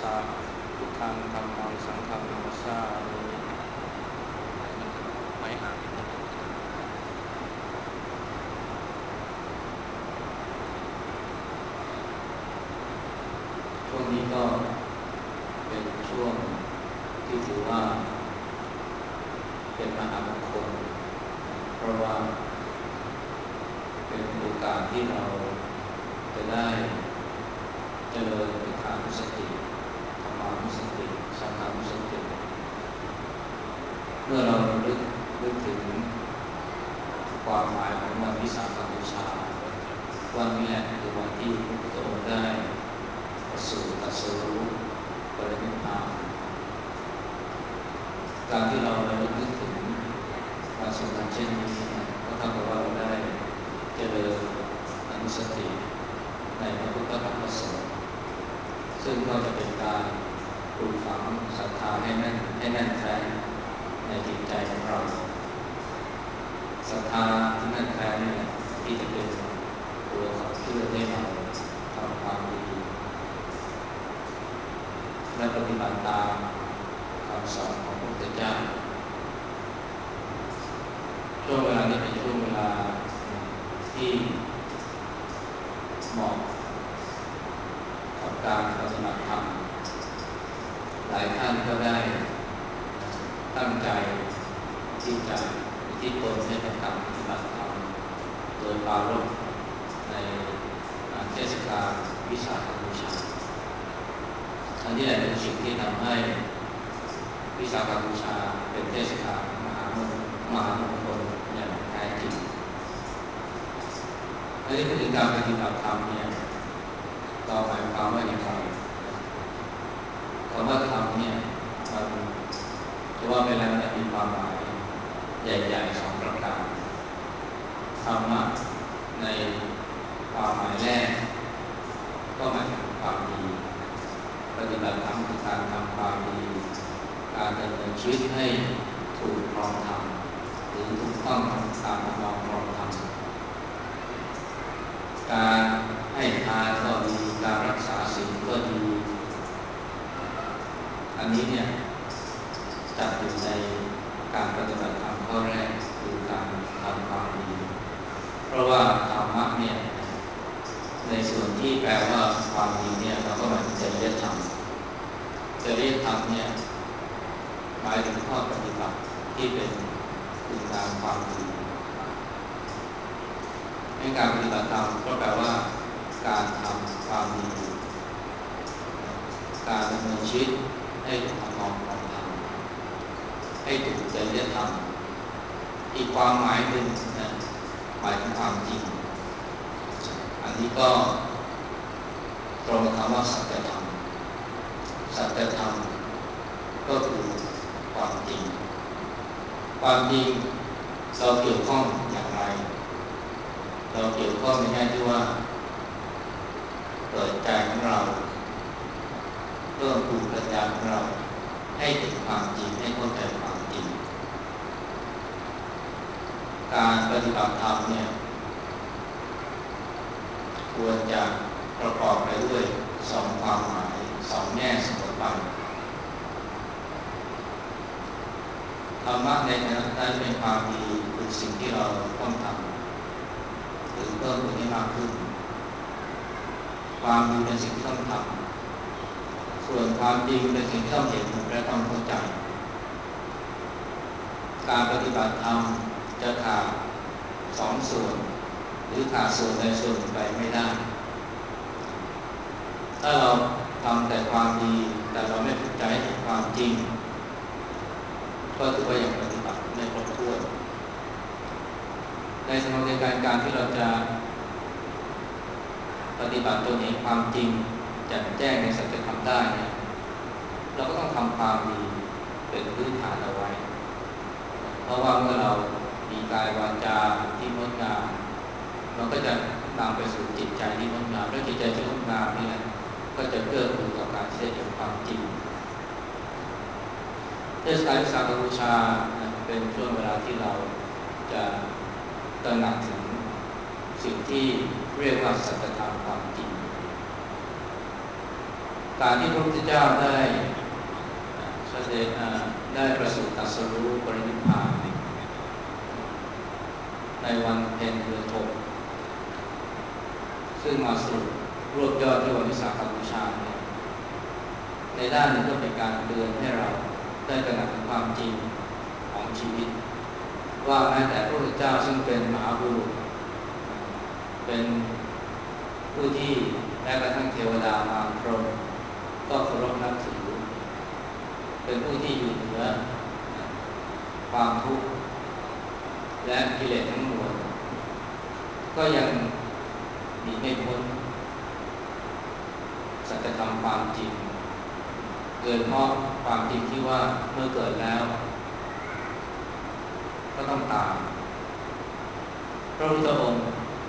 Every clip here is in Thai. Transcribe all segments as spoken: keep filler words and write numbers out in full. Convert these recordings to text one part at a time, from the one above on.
ะพุทธังธัมมังสังฆังนามัสสามิมันไม่ห่างนิดนึงช่วงนี้ก็เป็นช่วงที่ถือว่าเป็นมหามงคลเพราะว่าเป็นโอกาสที่เราจะได้เจริญพุทธานุสติธรรมานุสติสังฆานุสติเมื่อเราลึกนึกถึงความหมายของวันวิสาขบูชาวันนี้แหละคือวันที่พระพุทธองค์ได้ประสูติตรัสรู้ปรินิพพานการที่เราระลึกนึกถึงวันสำคัญเช่นนี้ก็เท่ากับว่าเราได้เจริญอนุสติในพระพุทธธรรมประสงค์ซึ่งก็จะเป็นการปลูกฝังศรัทธาให้แน่นให้แน่นแฟ้นในจิตใจของเราศรัทธาที่แน่นแฟ้นเนี่ยที่จะเป็นตัวขับเคลื่อนให้เราทำความดีและปฏิบัติตามคำสอนของพระพุทธเจ้าช่วงเวลานี้เป็นช่วงเวลาที่เหมาะกับการปฏิบัติธรรมหลายท่านก็ได้ตั้งใจที่จะอุทิศตนให้กับการปฏิบัติธรรมโดยปรารภในเทศกาลวิสาขบูชาอันนี้แหละเป็นสิ่งที่ทำให้วิสาขบูชาเป็นเทศกาลมหามงมหามงคลอย่างแท้จริงอันนี้คือการปฏิบัติธรรมเนี่ยเราหมายความว่าอย่างไรคำว่าธรรมเนี่ยมันจะว่าไปแล้วมีความหมายใหญ่ๆสองประการธรรมะในความหมายแรกก็หมายถึงความดีปฏิบัติธรรมคือการทำความดีการดำเนินชีวิตให้ถูกครองธรรมหรือถูกต้องตามตามนองครองธรรมการให้ทานก็ดีการรักษาศีลก็ดีอันนี้เนี่ยจัดอยู่ในการปฏิบัติธรรมข้อแรกคือการทำความดีเพราะว่าธรรมะเนี่ยในส่วนที่แปลว่าความดีเนี่ยเราก็หมายถึงจริยธรรมจริยธรรมเนี่ยหมายถึงข้อปฏิบัติที่เป็นคุณงามความดีในการปฏิบัติธรรมก็แปลว่าการทำความดีการดำเนินชีวิตให้ถูกทำนองครองธรรมให้ถูกจริยธรรมอีกความหมายหนึ่งนะหมายถึงความจริงอันนี้ก็ตรงกับคำว่าสัจธรรมสัจธรรมก็คือความจริงความจริงเราเกี่ยวข้องอย่างไรเราเกี่ยวข้องในแง่ที่ว่าเปิดใจของเราเพิ่มพูนปัญญาของเราให้ถึงความจริงให้เข้าใจความจริงการปฏิบัติธรรมเนี่ยควรจะประกอบไปด้วยสองความหมายสองแง่เสมอไปธรรมะในฐานะนั้นเป็นความดีคือสิ่งที่เราต้องทำหรือเพิ่มพูนให้มากขึ้นความดีเป็นสิ่งที่ต้องทำส่วนความจริงเป็นสิ่งที่ต้องเห็นและต้องเข้าใจการปฏิบัติธรรมจะขาดสองส่วนหรือขาดส่วนใดส่วนหนึ่งไปไม่ได้ถ้าเราทำแต่ความดีแต่เราไม่ฝึกใจให้ถึงความจริงก็ถือว่ายังปฏิบัติไม่ครบถ้วนในสมัยในการการที่เราจะปฏิบัติตัวนี้ความจริงแจ่มแจ้งในสัจธรรมได้เนี่ยเราก็ต้องทำความดีเป็นพื้นฐานเอาไว้เพราะว่าเมื่อเรามีกายวาจาที่งดงามมันก็จะนำไปสู่จิตใจที่งดงามและจิตใจที่งดงามนี่แหละก็จะเกื้อกูลต่อการเสด็จถึงความจริงเทศกาลวิสาขบูชาเป็นช่วงเวลาที่เราจะตระหนักถึงสิ่งที่เรียกว่าสัจธรรมความจริงการที่พระพุทธเจ้าได้แสดงได้ประสูติตรัสรู้ปรินิพพานในวันเพ็ญเดือนหกซึ่งมาสรุปรวบยอดที่วันวิสาขบูชาเนี่ยในด้านหนึ่งก็เป็นการเตือนให้เราได้ตระหนักถึงความจริงของชีวิตว่าแม้แต่พระพุทธเจ้าซึ่งเป็นมหาบุรุษเป็นผู้ที่แม้กระทั่งเทวดามารพรหมก็เคารพนับถือเป็นผู้ที่อยู่เหนือความทุกข์และกิเลสทั้งมวลก็ยังหนีไม่พ้นสัจธรรมความจริงโดยเฉพาะความจริงที่ว่าเมื่อเกิดแล้วก็ต้องตายพระพุทธองค์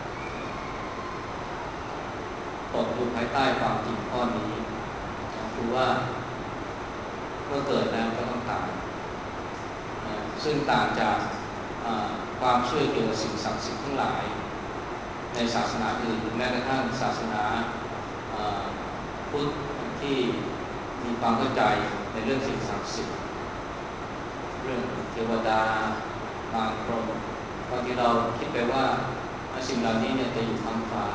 ตกอยู่ภายใต้ความจริงข้อนี้คือว่าเมื่อเกิดแล้วก็ต้องตายซึ่งต่างจากความเชื่อเกี่ยวกับสิ่งศักดิ์สิทธิ์ทั้งหลายในศาสนาอื่นแม้กระทั่งศาสนาพุทธที่มีความเข้าใจในเรื่องสิ่งศักดิ์สิทธิ์เรื่องเทวดามารพรหมบางทีเราคิดไปว่าสิ่งเหล่านี้เนี่ยจะอยู่ทางฟ้า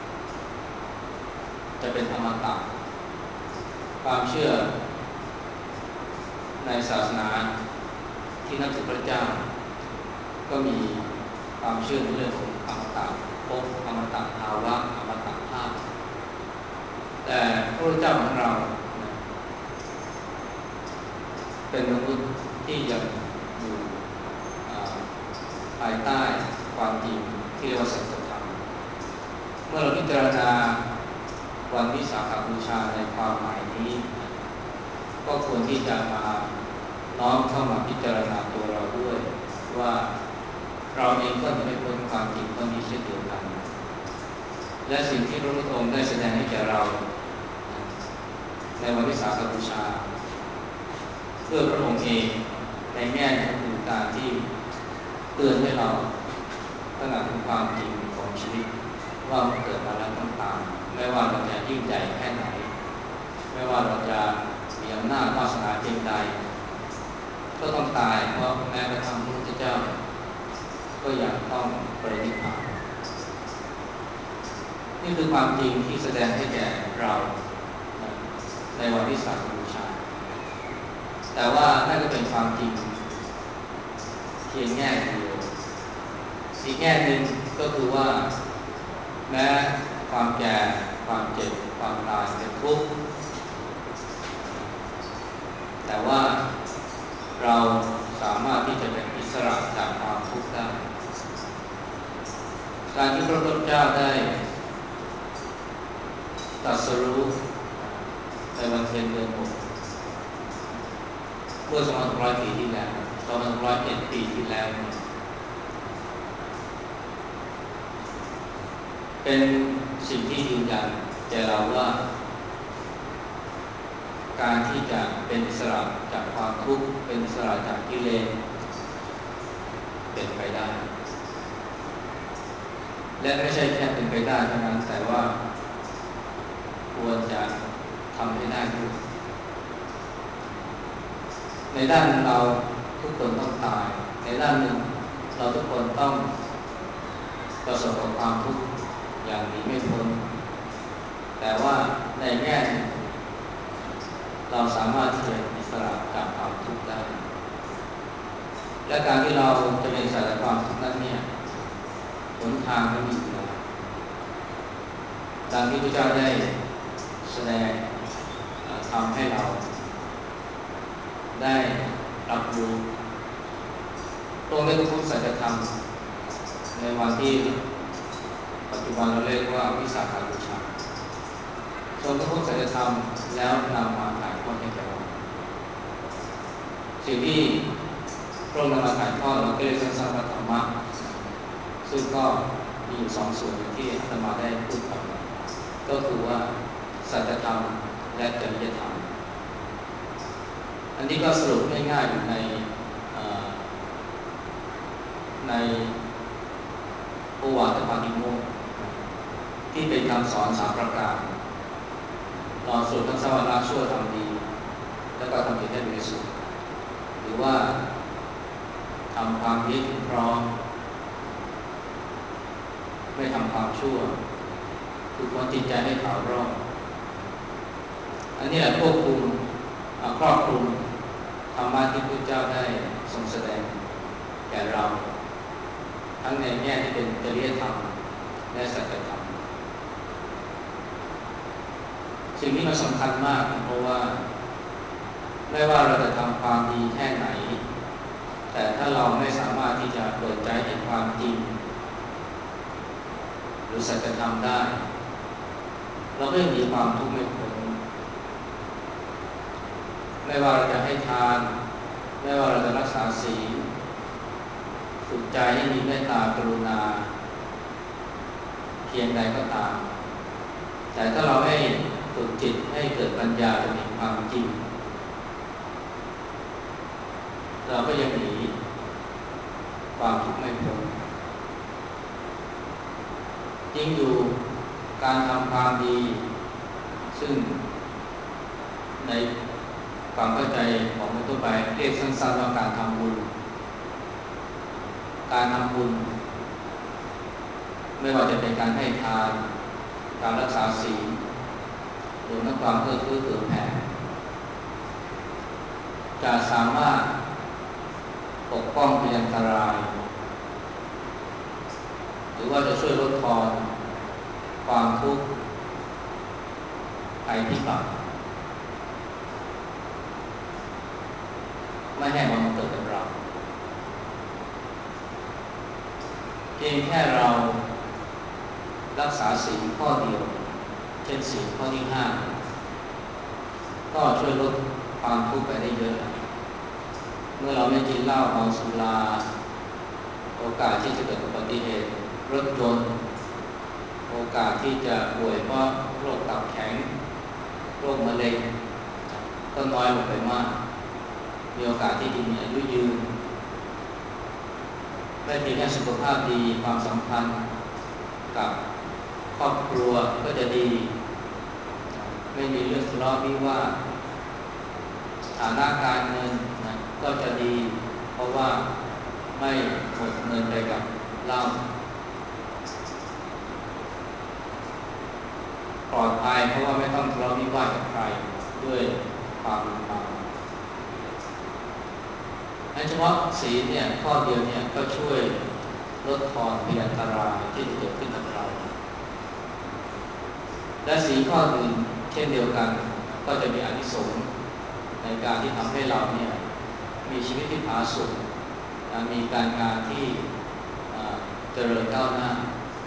จะเป็นอมตะความเชื่อในศาสนาที่นับถือพระเจ้าก็มีความเชื่อในเรื่องของอมตะภพอมตะภาวะอมตะภาพแต่พระพุทธเจ้าของเราเป็นมนุษย์ที่ยังอยู่ภายใต้ความจริงที่เรียกว่าสัจธรรมเมื่อเราพิจารณาวันวิสาขบูชาในความหมายนี้ก็ควรที่จะมาน้อมเข้ามาพิจารณาตัวเราด้วยว่าเราเองก็ไม่พ้นความจริงข้อนี้เช่นเดียวกันและสิ่งที่พระพุทธองค์ได้แสดงให้แก่เราในวันวิสาขบูชาเพื่อพระองค์เองในแง่นี้คือการที่เตือนให้เราตระหนักถึงความจริงของชีวิตว่าเมื่อเกิดมาแล้วต้องตายไม่ว่าเราจะยิ่งใหญ่แค่ไหนไม่ว่าเราจะมีอำนาจวาสนาเพียงใดก็ต้องตายเพราะแม้กระทั่งพระพุทธเจ้าก็ยังต้องปรินิพพานนี่คือความจริงที่แสดงให้แก่เราในวันวิสาขบูชาแต่ว่านั่นก็เป็นความจริงเพียงแง่เดียวอีกแง่หนึ่งก็คือว่าแม้ความแก่ความเจ็บความตายเป็นทุกข์แต่ว่าเราสามารถที่จะเป็นอิสระจากความทุกข์ได้การที่พระพุทธเจ้าได้ตรัสรู้ในวันเพ็ญเดือนหกเมื่อสองพันหกร้อยปีที่แล้วสองพันหกร้อยเอ็ดปีที่แล้วเป็นสิ่งที่ยืนยันแก่เราว่าการที่จะเป็นอิสระจากความทุกข์เป็นอิสระจากกิเลสเป็นไปได้และไม่ใช่แค่เป็นไปได้เท่านั้นแต่ว่าควรจะทำให้ได้ด้วยในด้านหนึ่งเราทุกคนต้องตายในด้านหนึ่งเราทุกคนต้องประสบกับความทุกข์อย่างหนีไม่พ้นแต่ว่าในแง่หนึ่งเราสามารถที่จะเป็นอิสระจากความทุกข์ได้และการที่เราจะเป็นอิสระจากความทุกข์นั้นเนี่ยหนทางก็มีอยู่แล้วดังที่พระเจ้าได้แสดงทำให้เราได้รับรู้ตรงนี้ก็พูดสัจธรรมในวันที่ปัจจุบันเราเรียกว่าวิสาขบูชาทรงพูดสัจธรรมแล้วนำมาถ่ายทอดให้แก่เราสิ่งที่พระองค์นำมาถ่ายทอดเราก็เรียกสั้นๆว่าธรรมะซึ่งก็มีอยู่สองส่วนที่อาตมาได้พูดไปก็คือว่าสัจธรรมและจริยธรรมอันนี้ก็สรุปง่ายๆอยู่ในในโอวาทปาติโมกข์ที่เป็นคำสอนสามประการรอสุดทั้งสวรรค์ชั่วทำดีแล้วก็ทำจิตให้บริสุทธิ์หรือว่าทำความดีถึงพร้อมไม่ทำความชั่วคือคนจิตใจให้ขาวรอบอันนี้แหละควบคุมครอบคลุมธรรมะที่พระเจ้าได้ทรงแสดงแก่เราทั้งในแง่ที่เป็นจริยธรรมและสัจธรรมสิ่งนี้มันสำคัญมากเพราะว่าไม่ว่าเราจะทำความดีแค่ไหนแต่ถ้าเราไม่สามารถที่จะเปิดใจเห็นความจริงหรือสัจธรรมได้เราก็ยังมีความทุกข์ไม่พ้นไม่ว่าเราจะให้ทานไม่ว่าเราจะรักษาศีลฝึกใจให้มีเมตตากรุณาเพียงใดก็ตามแต่ถ้าเราไม่ฝึกจิตให้เกิดปัญญาจะเห็นความจริงเราก็ยังหนีความทุกข์ไม่พ้นจริงอยู่การทำความดีซึ่งในความเข้าใจของคนทั่วไปเรียกสั้นๆว่าการทำบุญการทำบุญไม่ว่าจะเป็นการให้ทานการรักษาศีลรวมทั้งความเอื้อเฟื้อเผื่อแผ่จะสามารถปกป้องพยันตรายหรือว่าจะช่วยลดทอนความทุกข์ภัยพิบัติไม่ให้มันเกิดกับเราเพียงแค่เรารักษาศีลข้อเดียวเช่นศีลข้อที่ห้าก็ช่วยลดความทุกข์ไปได้เยอะเมื่อเราไม่กินเหล้าเมาสุราโอกาสที่จะเกิดอุบัติเหตุรถยนต์โอกาสที่จะป่วยเพราะโรคตับแข็งโรคมะเร็งก็น้อยลงไปมากมีโอกาสที่จะมีอายุยืนไม่เพียงแค่สุขภาพดีความสัมพันธ์กับครอบครัวก็จะดีไม่มีเรื่องทะเลาะวิวาทฐานะการเงินนะก็จะดีเพราะว่าไม่หมดเงินไปกับเหล้าปลอดภัยเพราะว่าไม่ต้องทะเลาะวิวาทกับใครด้วยความเมาเฉพาะศีลเนี่ยข้อเดียวเนี่ยก็ช่วยลดทอนพยันตรายที่จะเกิดขึ้นกับเราและศีลข้ออื่นเช่นเดียวกันก็จะมีอานิสงส์ในการที่ทำให้เราเนี่ยมีชีวิตที่ผาสุกมีการงานที่เจริญก้าวหน้า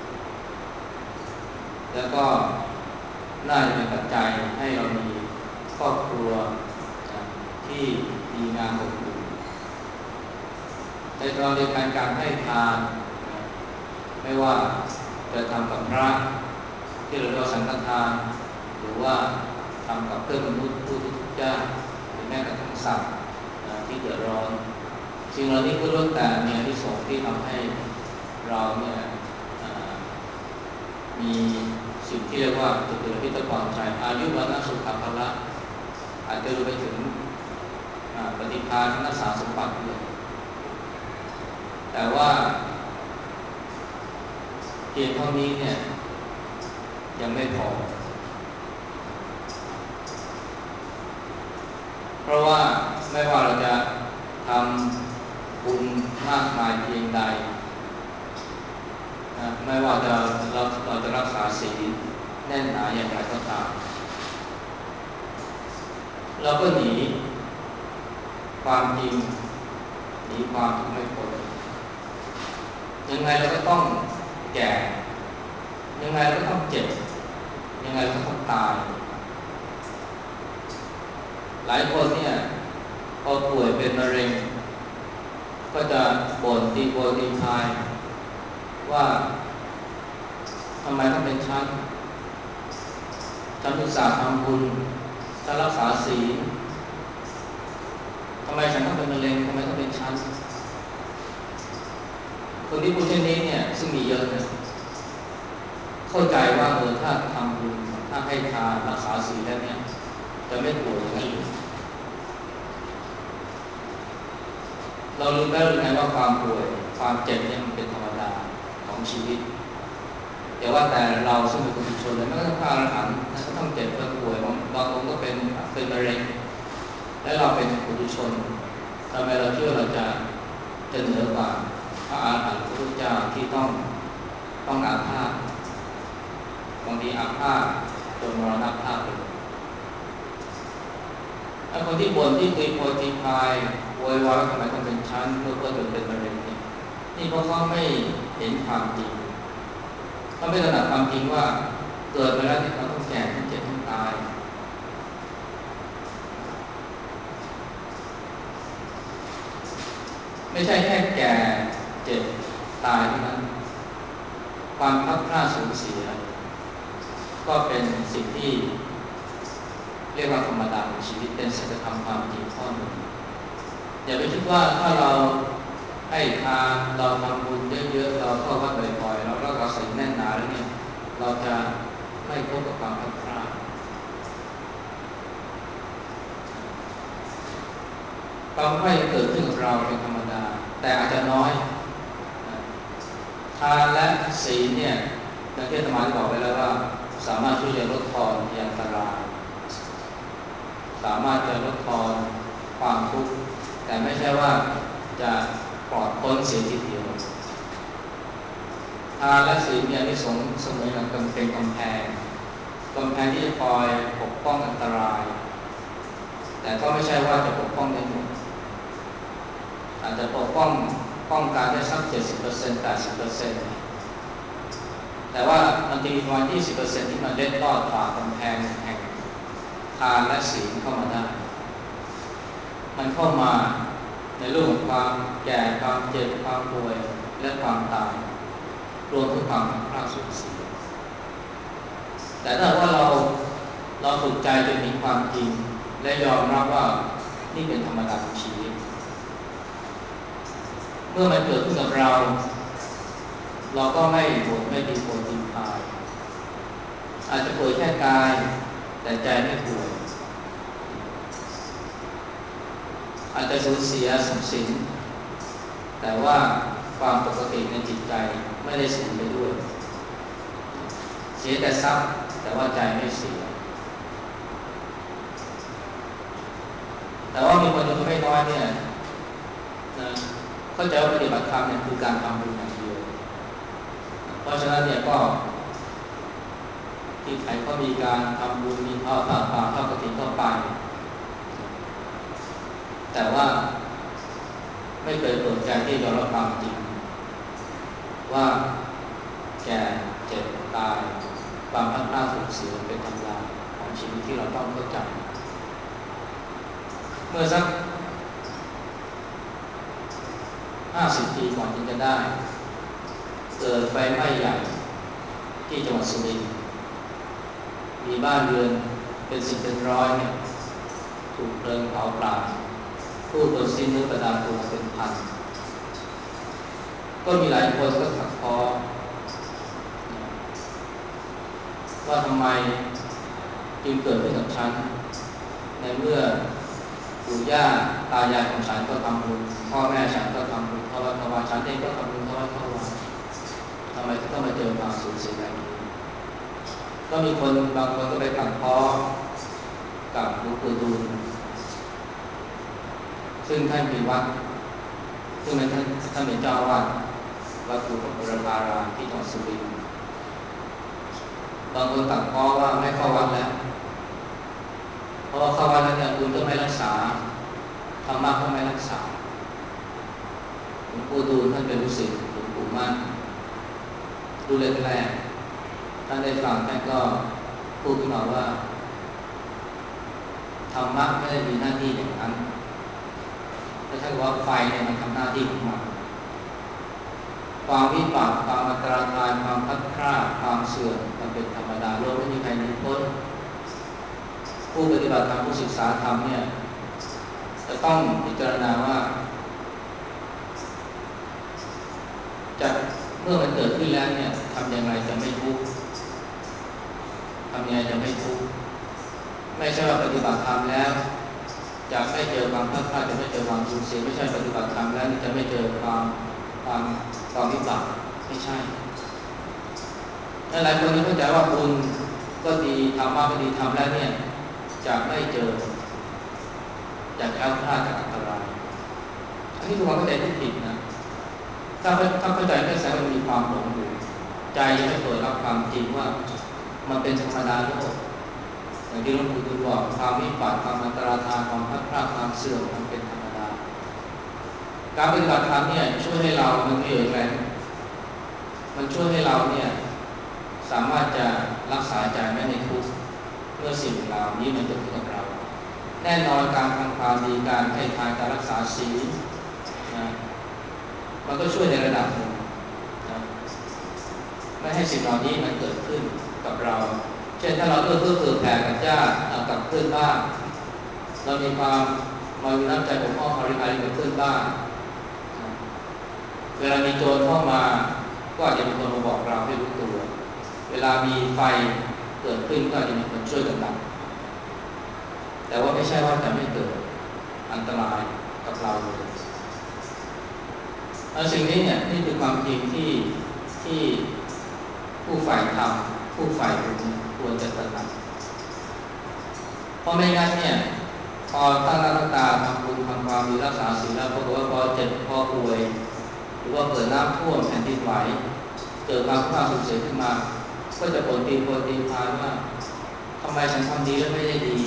แล้วก็น่าจะเป็นปัจจัยให้เรามีครอบครัวที่ดีงามอบอุ่นในตอนเดียวกันการให้ทานไม่ว่าจะทำกับพระที่เราเรียกว่าสังฆทานหรือว่าทำกับเพื่อนมนุษย์ผู้ที่ทุกข์ยากหรือแม้กระทั่งสัตว์ที่เดือดร้อนสิ่งเหล่านี้ก็ล้วนแต่มีอานิสงส์ที่ทำให้เราเนี่ยมีสิ่งที่เรียกว่าจตุรพิทพรชัยอายุวัฒนสุขภละอาจจะรวมไปถึงปฏิภาณนักษาสมบัติด้วยแต่ว่าเพียงเท่านี้เนี่ยยังไม่พอเพราะว่าไม่ว่าเราจะทำบุญมากมายเพียงใดนะไม่ว่าจะเราเราจะรักษาศีลแน่นหนาอย่างไรก็ตามเราก็หนีความจริงหนีความทุกข์ไม่พ้นยังไงเราก็ต้องแก่ยังไงเราก็ต้องเจ็บยังไงเราก็ต้องตายหลายคนเนี่ยพอป่วยเป็นมะเร็งก็จะบ่นตีโพยตีพายว่าทำไมต้องเป็นฉันฉันอุตส่าห์ทำบุญฉันรักษาศีลทำไมฉันต้องเป็นมะเร็งทำไมต้องเป็นฉันคนที่พูดเช่นนี้เนี่ยซึ่งมีเยอะนะเข้าใจว่าเออถ้าทำบุญถ้าให้ทานรักษาศีลแล้วเนี่ยจะไม่ป่วยอย่างนั้นเลยเรารู้แล้วหรือไงว่าความป่วยความเจ็บเนี่ยมันเป็นธรรมดาของชีวิตอย่าว่าแต่เราซึ่งเป็นคนชนเลยแม้กระทั่งพระอรหันต์ก็ต้องเจ็บก็ป่วยบางบางองค์ก็เป็นเป็นมะเร็งและเราเป็นปุถุชนทำไมเราเชื่อเราจะจะเหนือกว่าพระอรหันต์พระพุทธเจ้าที่ต้องต้องอาพาธบางทีอาพาธจนมรณภาพไปไอ้คนที่บ่นที่ตีโพยตีพายโวยวายทำไมต้องเป็นชั้นเมื่อเพื่อนเป็นมะเร็งนี่นี่เพราะเขาไม่เห็นความจริงเขาไม่ตระหนักความจริงว่าเกิดมาแล้วที่เราต้องแก่ต้องเจ็บต้องตายไม่ใช่แค่แก่เจ็บตายเท่านั้นความพลัดพรากสูญเสียก็เป็นสิ่งที่เรียกว่าธรรมดาของชีวิตเป็นสัจธรรมความจริงข้อหนึ่งอย่าไปคิดว่าถ้าเราให้ทานเราทำบุญเยอะๆเราเข้าวัดบ่อยๆเรารักษาศีลแน่นหนาแล้วเนี่ยเราจะไม่พบกับความพลัดพรากความไม่เกิดขึ้นกับเราเป็นธรรมดาแต่อาจจะน้อยทานและศีลเนี่ยอย่างที่อาตมาได้บอกไปแล้วว่าสามารถช่วยลดทอนพยาธิร้ายสามารถจะลดทอนความทุกข์แต่ไม่ใช่ว่าจะปลอดพ้นเสียทีเดียวทานและศีลเนี่ยที่สงเสมอกับกำเป็นกำแพงกำแพงที่จะคอยปกป้องอันตรายแต่ก็ไม่ใช่ว่าจะปกป้องได้หมดอาจจะปกป้องป้องกันได้สัก เจ็ดสิบเปอร์เซ็นต์ แปดสิบเปอร์เซ็นต์ แต่ว่ามันจะมีประมาณ ยี่สิบเปอร์เซ็นต์ ที่มันเล็ดลอดฝ่ากำแพงแห่งทานและศีลเข้ามาได้มันเข้ามาในเรื่องของความแก่ความเจ็บความป่วยและความตายรวมถึงความพลาดสูญเสียแต่ถ้าว่าเราเราฝึกใจจนเห็นความจริงและยอมรับว่านี่เป็นธรรมดาของชีวิตเมื่อมันเกิดขึ้นกับเราเราก็ไม่บ่นไม่ตีโพยตีพายอาจจะป่วยแค่กายแต่ใจไม่ป่วยอาจจะสูญเสียทรัพย์สินแต่ว่าความปกติในจิตใจไม่ได้สูญไปด้วยเสียแต่ทรัพย์แต่ว่าใจไม่เสียแต่ว่ามีคนจำนวนไม่น้อยเนี่ยนะเข้าใจว่าปฏิบัติธรรมเนี่ยคือการทำบุญอย่างเดียวเพราะฉะนั้นเนี่ยก็ที่ใครก็มีการทำบุญมีทอดผ้าป่าทอดกฐินเข้าไปแต่ว่าไม่เคยเปิดใจที่ยอมรับความจริงว่าแก่เจ็บตายความพลัดพรากสูญเสียเป็นธรรมดาของชีวิตที่เราต้องเข้าใจเมื่อสักห้าสิบปีก่อนที่จะได้เกิดไฟไหม้ใหญ่ที่จังหวัดสุรินทร์มีบ้านเรือนเป็นสิบเป็นร้อยเนี่ยถูกเพลิงเผาผลาญผู้คนสิ้นเนื้อประดาตัวเป็นพันก็มีหลายคนก็ถักท้อว่าทำไมจึงเกิดขึ้นกับฉันในเมื่อปู่ย่าตายายของฉันก็ทำบุญพ่อแม่ฉันก็ทำบุญเข้าวัดเข้าวาฉันเองก็ทำบุญเข้าวัดเข้าวาทำไมต้องมาเจอความสูญเสียแบบนี้ก็มีคนบางคนก็ไปตัดพ้อกับหลวงปู่ดูลซึ่งท่านมีวัดซึ่งเป็นท่านท่านเป็นเจ้าอาวาสวัดปู่บุรพารามที่จังหวัดสุรินทร์บางคนตัดพ้อว่าไม่เข้าวัดแล้วเพราะว่าเข้าวัดแล้วเนี่ยบุญก็ไม่รักษาธรรมะก็ไม่รักษาหลวงปู่ดูลท่านเป็นลูกศิษย์หลวงปู่มั่นดูแรกๆท่านได้ฟังท่านก็พูดขึ้นมาว่าธรรมะไม่ได้มีหน้าที่อย่างนั้นแต่ท่านว่าไฟเนี่ยมันทำหน้าที่ของมันความวิบัติความอันตรธานความพลัดพรากความเสื่อมมันเป็นธรรมดาโลกไม่มีใครหนีพ้นผู้ปฏิบัติธรรมผู้ศึกษาธรรมเนี่ยจะต้องพิจารณาว่าจะเมื่อมันเกิดขึ้นแล้วเนี่ยทำอย่างไรจะไม่ทุกข์ทำยังไงจะไม่ทุกข์ไม่ใช่ว่าปฏิบัติธรรมแล้วจะไม่เจอความพลาดพลาดจะไม่เจอความสูญเสียไม่ใช่ปฏิบัติธรรมแล้วจะไม่เจอความความความวิบัติไม่ใช่หลายคนนี่เข้าใจว่าบุญก็ดีธรรมะก็ดีทำแล้วเนี่ยจะไม่เจอจะแคล้วคลาดจากอันตรายอันนี้คือความเข้าใจที่ผิดนะถ้าถ้าเข้าใจแค่แสดงว่ามีความหลงอยู่ใจยังไม่เปิดรับความจริงว่ามันเป็นธรรมดาโลกอย่างที่หลวงปู่ดูลบอกความวิบัติความอันตรธานความพลาดพลาดความเสื่อมมันเป็นธรรมดาการปฏิบัติธรรมเนี่ยช่วยให้เรามันมีอะไรมันช่วยให้เราเนี่ยสามารถจะรักษาใจไม่ให้ทุกข์เมื่อสิ่งเหล่านี้มันเกิดขึ้นกับเราแน่นอนการทำความดีการให้ทานการรักษาศีลนะมันก็ช่วยในระดับหนึ่งนะไม่ให้สิ่งเหล่านี้มันเกิดขึ้นกับเราเช่นถ้าเราเอื้อเฟื้อเผื่อแผ่กับญาติกับเพื่อนบ้านเรามีความเรามีน้ำใจปกป้องอารีอารีกับเพื่อนบ้านเวลามีโจรเข้ามาก็อาจจะมีคนมาบอกเราให้รู้ตัวเวลามีไฟเกิดขึ้นก็อาจจะมีคนช่วยกันดับแต่ว่าไม่ใช่ว่าจะไม่เกิดอันตรายกับเราเลยสิ่งนี้เนี่ยนี่คือความจริงที่ที่ผู้ฝ่ายธรรมผู้ฝ่ายบุญควรจะตระหนักเพราะไม่งั้นเนี่ยพอตั้งหน้าตั้งตาทำบุญทำความดีรักษาศีลแล้วปรากฏว่าพอเจ็บพอป่วยหรือว่าเกิดน้ำท่วมแผ่นดินไหวเกิดความพลาดสูญเสียขึ้นมาก็จะปวดตีปวดตีพานว่าทำไมฉันทำดีแล้วไม่ได้ดี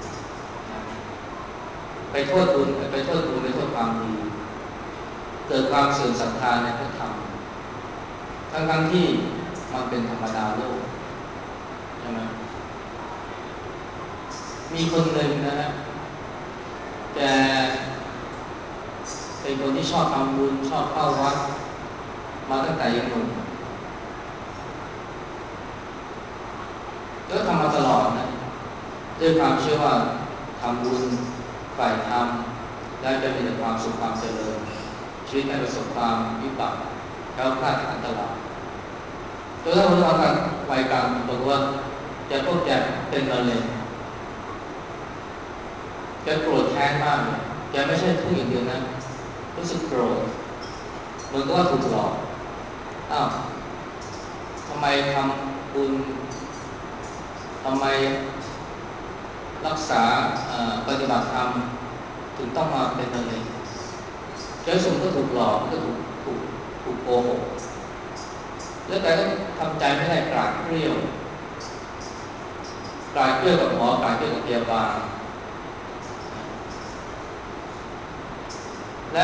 ไปโทษบุญไปโทษบุญไปโทษความดีเกิดความเสื่อมศรัทธาในพระธรรมทั้งทั้งที่มันเป็นธรรมดาโลกใช่ไหมมีคนหนึ่งนะฮะแกเป็นคนที่ชอบทำบุญชอบเข้าวัดมาตั้งแต่ยังหนุ่มก็ทำมาตลอดนะด้วยความเชื่อว่าทำบุญฝ่ายธรรมแล้วจะมีแต่ความสุขความเจริญชีวิตไม่ประสบความวิบัติแคล้วคลาดจากอันตรายจนถ้าเราเอาการวัยกลางบอกว่าจะพบแกเป็นมะเร็งแกโกรธแค้นมากเลยแกไม่ใช่พูดอย่างเดียวนะรู้สึกโกรธเหมือนกับว่าถูกหลอกอ้าวทำไมทำบุญทำไมรักษาปฏิบัติธรรมถึงต้องมาเป็นมะเร็งแกสุดก็ถูกหลอกก็ถูกถูกถูกโกหกแล้วแกก็ทำใจไม่ได้กราดเกลี้ยวกราดเกลี้ยวกับหมอกราดเกลี้ยวกับพยาบาลและ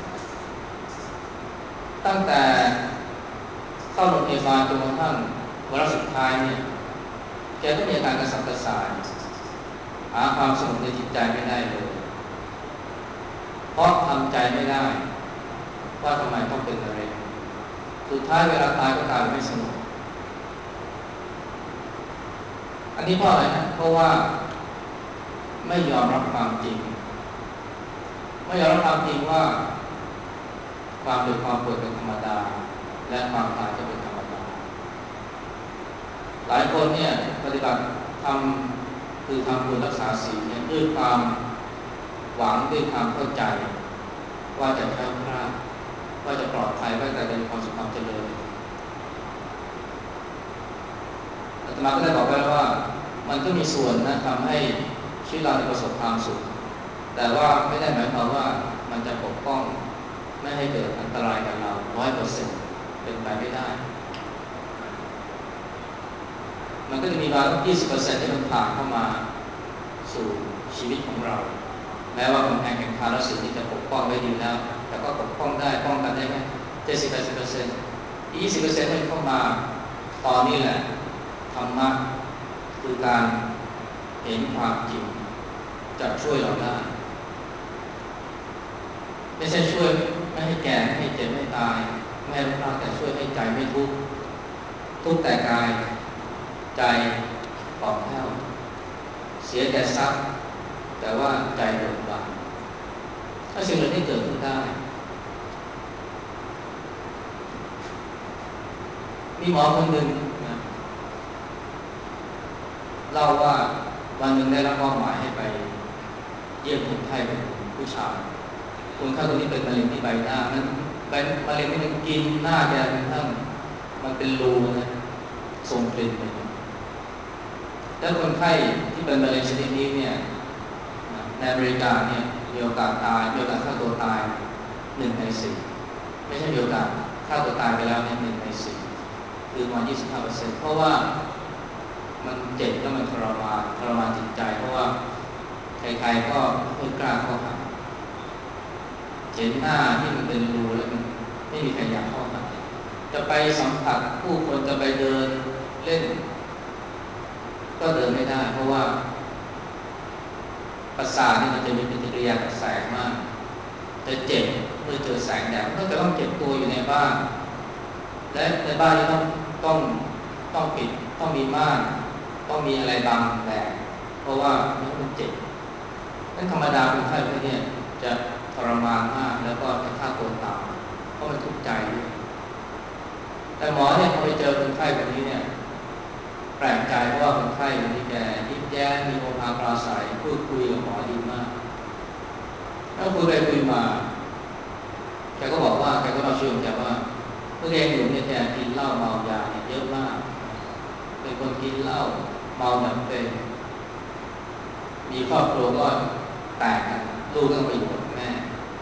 ตั้งแต่เข้าโรงพยาบาลจนกระทั่งวาระสุดท้ายเนี่ยแกก็มีอาการกระสับกระส่ายหาความสงบในจิตใจไม่ได้เลยเพราะทำใจไม่ได้ว่าทำไมต้องเป็นมะเร็งสุดท้ายเวลาตายก็กลายเป็นไม่สงบอันนี้เพราะอะไรนะเพราะว่าไม่ยอมรับความจริงไม่ยอมรับความจริงว่าความเป็นความป่วยเป็นธรรมดาและความตายก็เป็นธรรมดาหลายคนเนี่ยปฏิบัติทำคือทำบุญรักษาศีลเนี่ยด้วยความหวังด้วยความเข้าใจว่าจะแคล้วคลาดว่าจะปลอดภัยว่าจะเป็นความสุขความเจริญอาตมาก็ได้บอกไว้แล้วว่ามันก็มีส่วนนะทำให้ชีวิตเราประสบความสุขแต่ว่าไม่ได้หมายความว่ามันจะปกป้องไม่ให้เกิดอันตรายกับเรา ร้อยเปอร์เซ็นต์ เป็นไปไม่ได้มันก็จะมีบาง ยี่สิบเปอร์เซ็นต์ ที่มันผ่านเข้ามาสู่ชีวิตของเราแม้ว่ากำแพงแห่งทานและศีลที่จะปกป้องไว้ดีแล้วแต่ก็ปกป้องได้ป้องกันได้แค่เจ็ดสิบ แปดสิบเปอร์เซ็นต์ อีก ยี่สิบเปอร์เซ็นต์ ที่เข้ามาตอนนี้แหละธรรมะคือการเห็นความจริงจะช่วยเราได้ไม่ใช่ช่วยไม่ให้แก่ไม่ให้เจ็บไม่ตายไม่ให้พลาดแต่ช่วยให้ใจไม่ทุกข์ทุกข์แต่กายใจปลอดแผ้วเสียแต่ทรัพย์แต่ว่าใจเบิกบานถ้าสิ่งเหล่านี้เกิดขึ้นได้มีหมอคนหนึ่งนะเล่าว่าวันหนึ่งได้รับมอบหมายให้ไปเยี่ยมคนไข้เป็นผู้ชายคนไข้คนนี้เป็นมะเร็งที่ใบหน้ามันเป็นมะเร็งที่มันกินหน้าแกจนทั้งมันเป็นรูนะส่งกลิ่นไปแล้วคนไข้ที่เป็นมะเร็งชนิดนี้เนี่ยในอเมริกาเนี่ยมีโอกาสตายมีโอกาสฆ่าตัวตายหนึ่งในสี่ไม่ใช่มีโอกาสฆ่าตัวตายไปแล้วเนี่ยหนึ่งในสี่คือประมาณยี่สิบห้าเปอร์เซ็นต์เพราะว่ามันเจ็บแล้วมันทรมานทรมานจิตใจเพราะว่าใครๆก็ไม่กล้าเข้าหาเห็นหน้าที่มันเป็นรูแล้วมันไม่มีใครอยากเข้าหาจะไปสัมผัสผู้คนจะไปเดินเล่นก็เดินไม่ได้เพราะว่าประสาทนี่มันจะมีปฏิกิริยากับแสงมากจะเจ็บเมื่อเจอแสงแดดก็จะต้องเก็บตัวอยู่ในบ้านและในบ้านนี้ต้องต้องต้องปิดต้องมีม่านต้องมีอะไรบังแดดเพราะว่ามันเจ็บนั่นธรรมดาคนไข้พวกนี้จะทรมานมากแล้วก็จะฆ่าตัวตายเพราะมันทุกข์ใจด้วยแต่หมอเนี่ยพอไปเจอคนไข้แบบนี้เนี่ยแปลกใจเพราะว่าคนไข้คนนี้แกยิ้มแย้มมีโอภาสปราศัยพูดคุยกับหมอดีมากแล้วคุยไปคุยมาแกก็บอกว่าแกก็เราเชื่อแกว่าเมื่อแกอยู่เนี่ยแกกินเหล้าเมายาเนี่ยเยอะมากเป็นคนกินเหล้าเมาอย่างเป็นมีครอบครัวก็แตกกันลูกก็มาอยู่กับแม่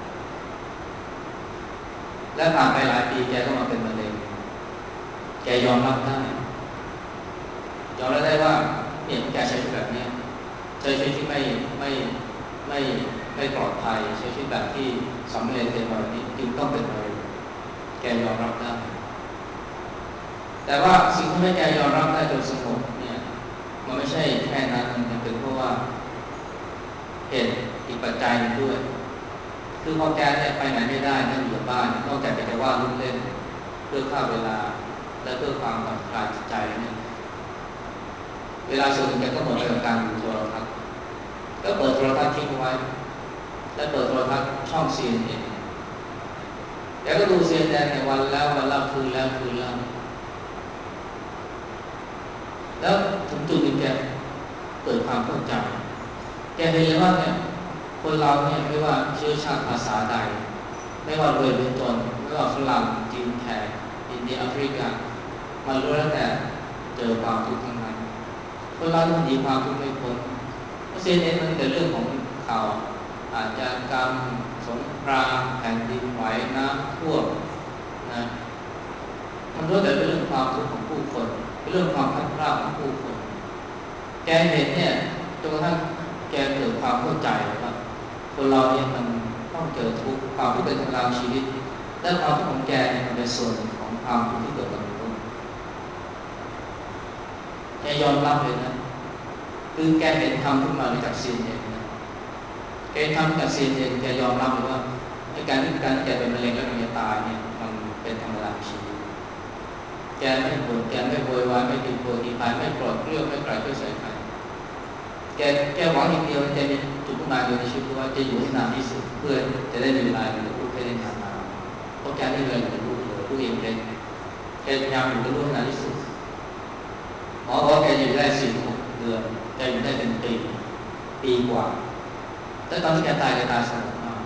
และผ่านไปหลายปีแกก็มาเป็นมะเร็งแกยอมรับได้ยอมรับได้ว่าเนี่ยแกใช้ชีวิตแบบนี้ใช้ชีวิตที่ไม่ไม่ไม่ไม่ปลอดภัยใช้ชีวิตแบบที่สำเร็จเป็นแบบนี้จึงต้องเป็นมะเร็งแกยอมรับได้แต่ว่าสิ่งที่ไม่แกยอมรับได้โดยสงบเนี่ยมันไม่ใช่แค่นั้นมันเป็นเพราะว่าเหตุอีกปัจจัยนึงด้วยคือพอแกเนี่ยไปไหนไม่ได้นั่งอยู่บ้านนอกจากจะว่าลูกเล่นเพื่อฆ่าเวลาและเพื่อความผ่อนคลายจิตใจแล้วเนี่ยเวลาส่วนหนึ่งแกก็หมดไปกับการดูโทรทัศน์ก็เปิดโทรทัศน์ทิ้งไว้และเปิดโทรทัศน์ช่อง ซี เอ็น เอ็น แกก็ดู ซี เอ็น เอ็น ในวันแล้ววันเล่าคืนแล้วคืนแล้วแล้วถึงจุดหนึ่งแกเกิดความเข้าใจแกเห็นเลยว่าเนี่ยคนเราเนี่ยไม่ว่าเชื้อชาติภาษาใดไม่ว่ารวยหรือจนไม่ว่าฝรั่งจีนแขกอินเดียแอฟริกามันล้วนแล้วแต่เจอความทุกข์ทั้งนั้นคนเราที่หนีความทุกข์ไม่พ้นเพราะเซนเอ็นมันเป็นเรื่องของข่าวอาชญากรรมสงครามแผ่นดินไหวน้ำท่วมนะมันล้วนแต่เป็นเรื่องความทุกข์ของผู้คนเป็นเรื่องความพัดพลาดของผู้คนแกเห็นเนี่ยจนกระทั่งแกเกิดความเข้าใจว่าคนเราเนี่ยมันต้องเจอทุกข์ความทุกข์เป็นธรรมดาชีวิตและความทุกข์ของแกเนี่ยมันเป็นส่วนของความทุกข์ที่เกิดกับมนุษย์แกยอมรับเลยนะคือแกเห็นธรรมขึ้นมาจากซีนเองนะแกทำจากซีนเองแกยอมรับเลยว่าในการที่การที่แกเป็นมะเร็งแล้วมันจะตายเนี่ยมันเป็นธรรมดาชีวิตแกไม่บ่นแกไม่โวยวายไม่ติดโผตีพายไม่โกรธเกรี้ยวไม่กลายด้วยสายไฟแกแกหวังอย่างเดียวแกมีจุดมุ่งหมายเดียวในชีวิตว่าจะอยู่ให้นานที่สุดเพื่อจะได้มีเวลาอยู่กับลูกให้ได้นานๆเพราะแกไม่มีเวลาอยู่กับลูกเลยลูกเองแกแกพยายามอยู่กับลูกให้นานที่สุดหมอบอกว่าแกอยู่ได้สี่หกเดือนแกอยู่ได้เป็นปีปีกว่าแต่ตอนที่แกตายแกตายสงบมาก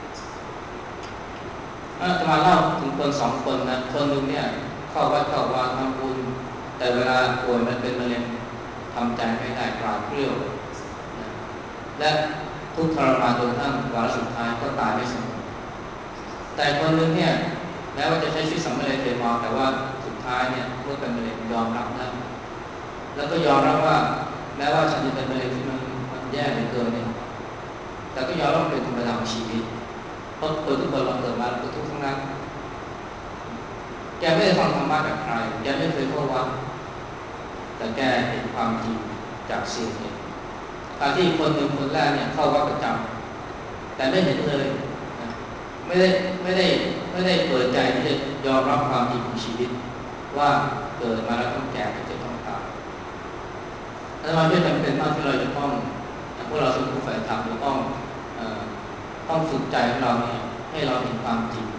จะมาเล่าถึงคนสองคนนะคนหนึ่งเนี่ยเข้าวัดเข้าวาทำบุญแต่เวลาป่วยมันเป็นมะเร็งทำใจไม่ได้ปราดเปรี้ยวนะและทุกข์ทรมานจนทั้งวาระสุดท้ายก็ตายไม่สงบแต่คนหนึ่งเนี่ยแม้ว่าจะใช้ชีวิตสำเร็จเต็มมาแต่ว่าสุดท้ายเนี่ยเมื่อเป็นมะเร็งยอมรับได้แล้วก็ยอมรับว่าแม้ว่าฉันจะเป็นมะเร็งที่มันมันแย่เหลือเกินเนี่ยแต่ก็ยอมรับเป็นธรรมดาของชีวิตเพราะคนทุกคนเราเกิดมาเราทุกข์ทั้งนั้นแกไม่ได้ฟังธรรมะจากใครแกไม่เคยเข้าวัดแต่แกเห็นความจริงจากเสียงเองการที่คนหนึ่งคนแรกเนี่ยเข้าวัดประจำแต่ไม่เห็นเลยนะไม่ได้ไม่ได้ไม่ได้เปิดใจที่จะยอมรับความจริงของชีวิตว่าเกิดมาแล้วต้องแก่ต้องเจ็บต้องตายแล้วมันก็จำเป็นมากที่เราจะต้องพวกเราเป็นผู้ฝ่ายธรรมเราต้องเอ่อต้องฝึกใจของเราเนี่ยให้เราเห็นความจริง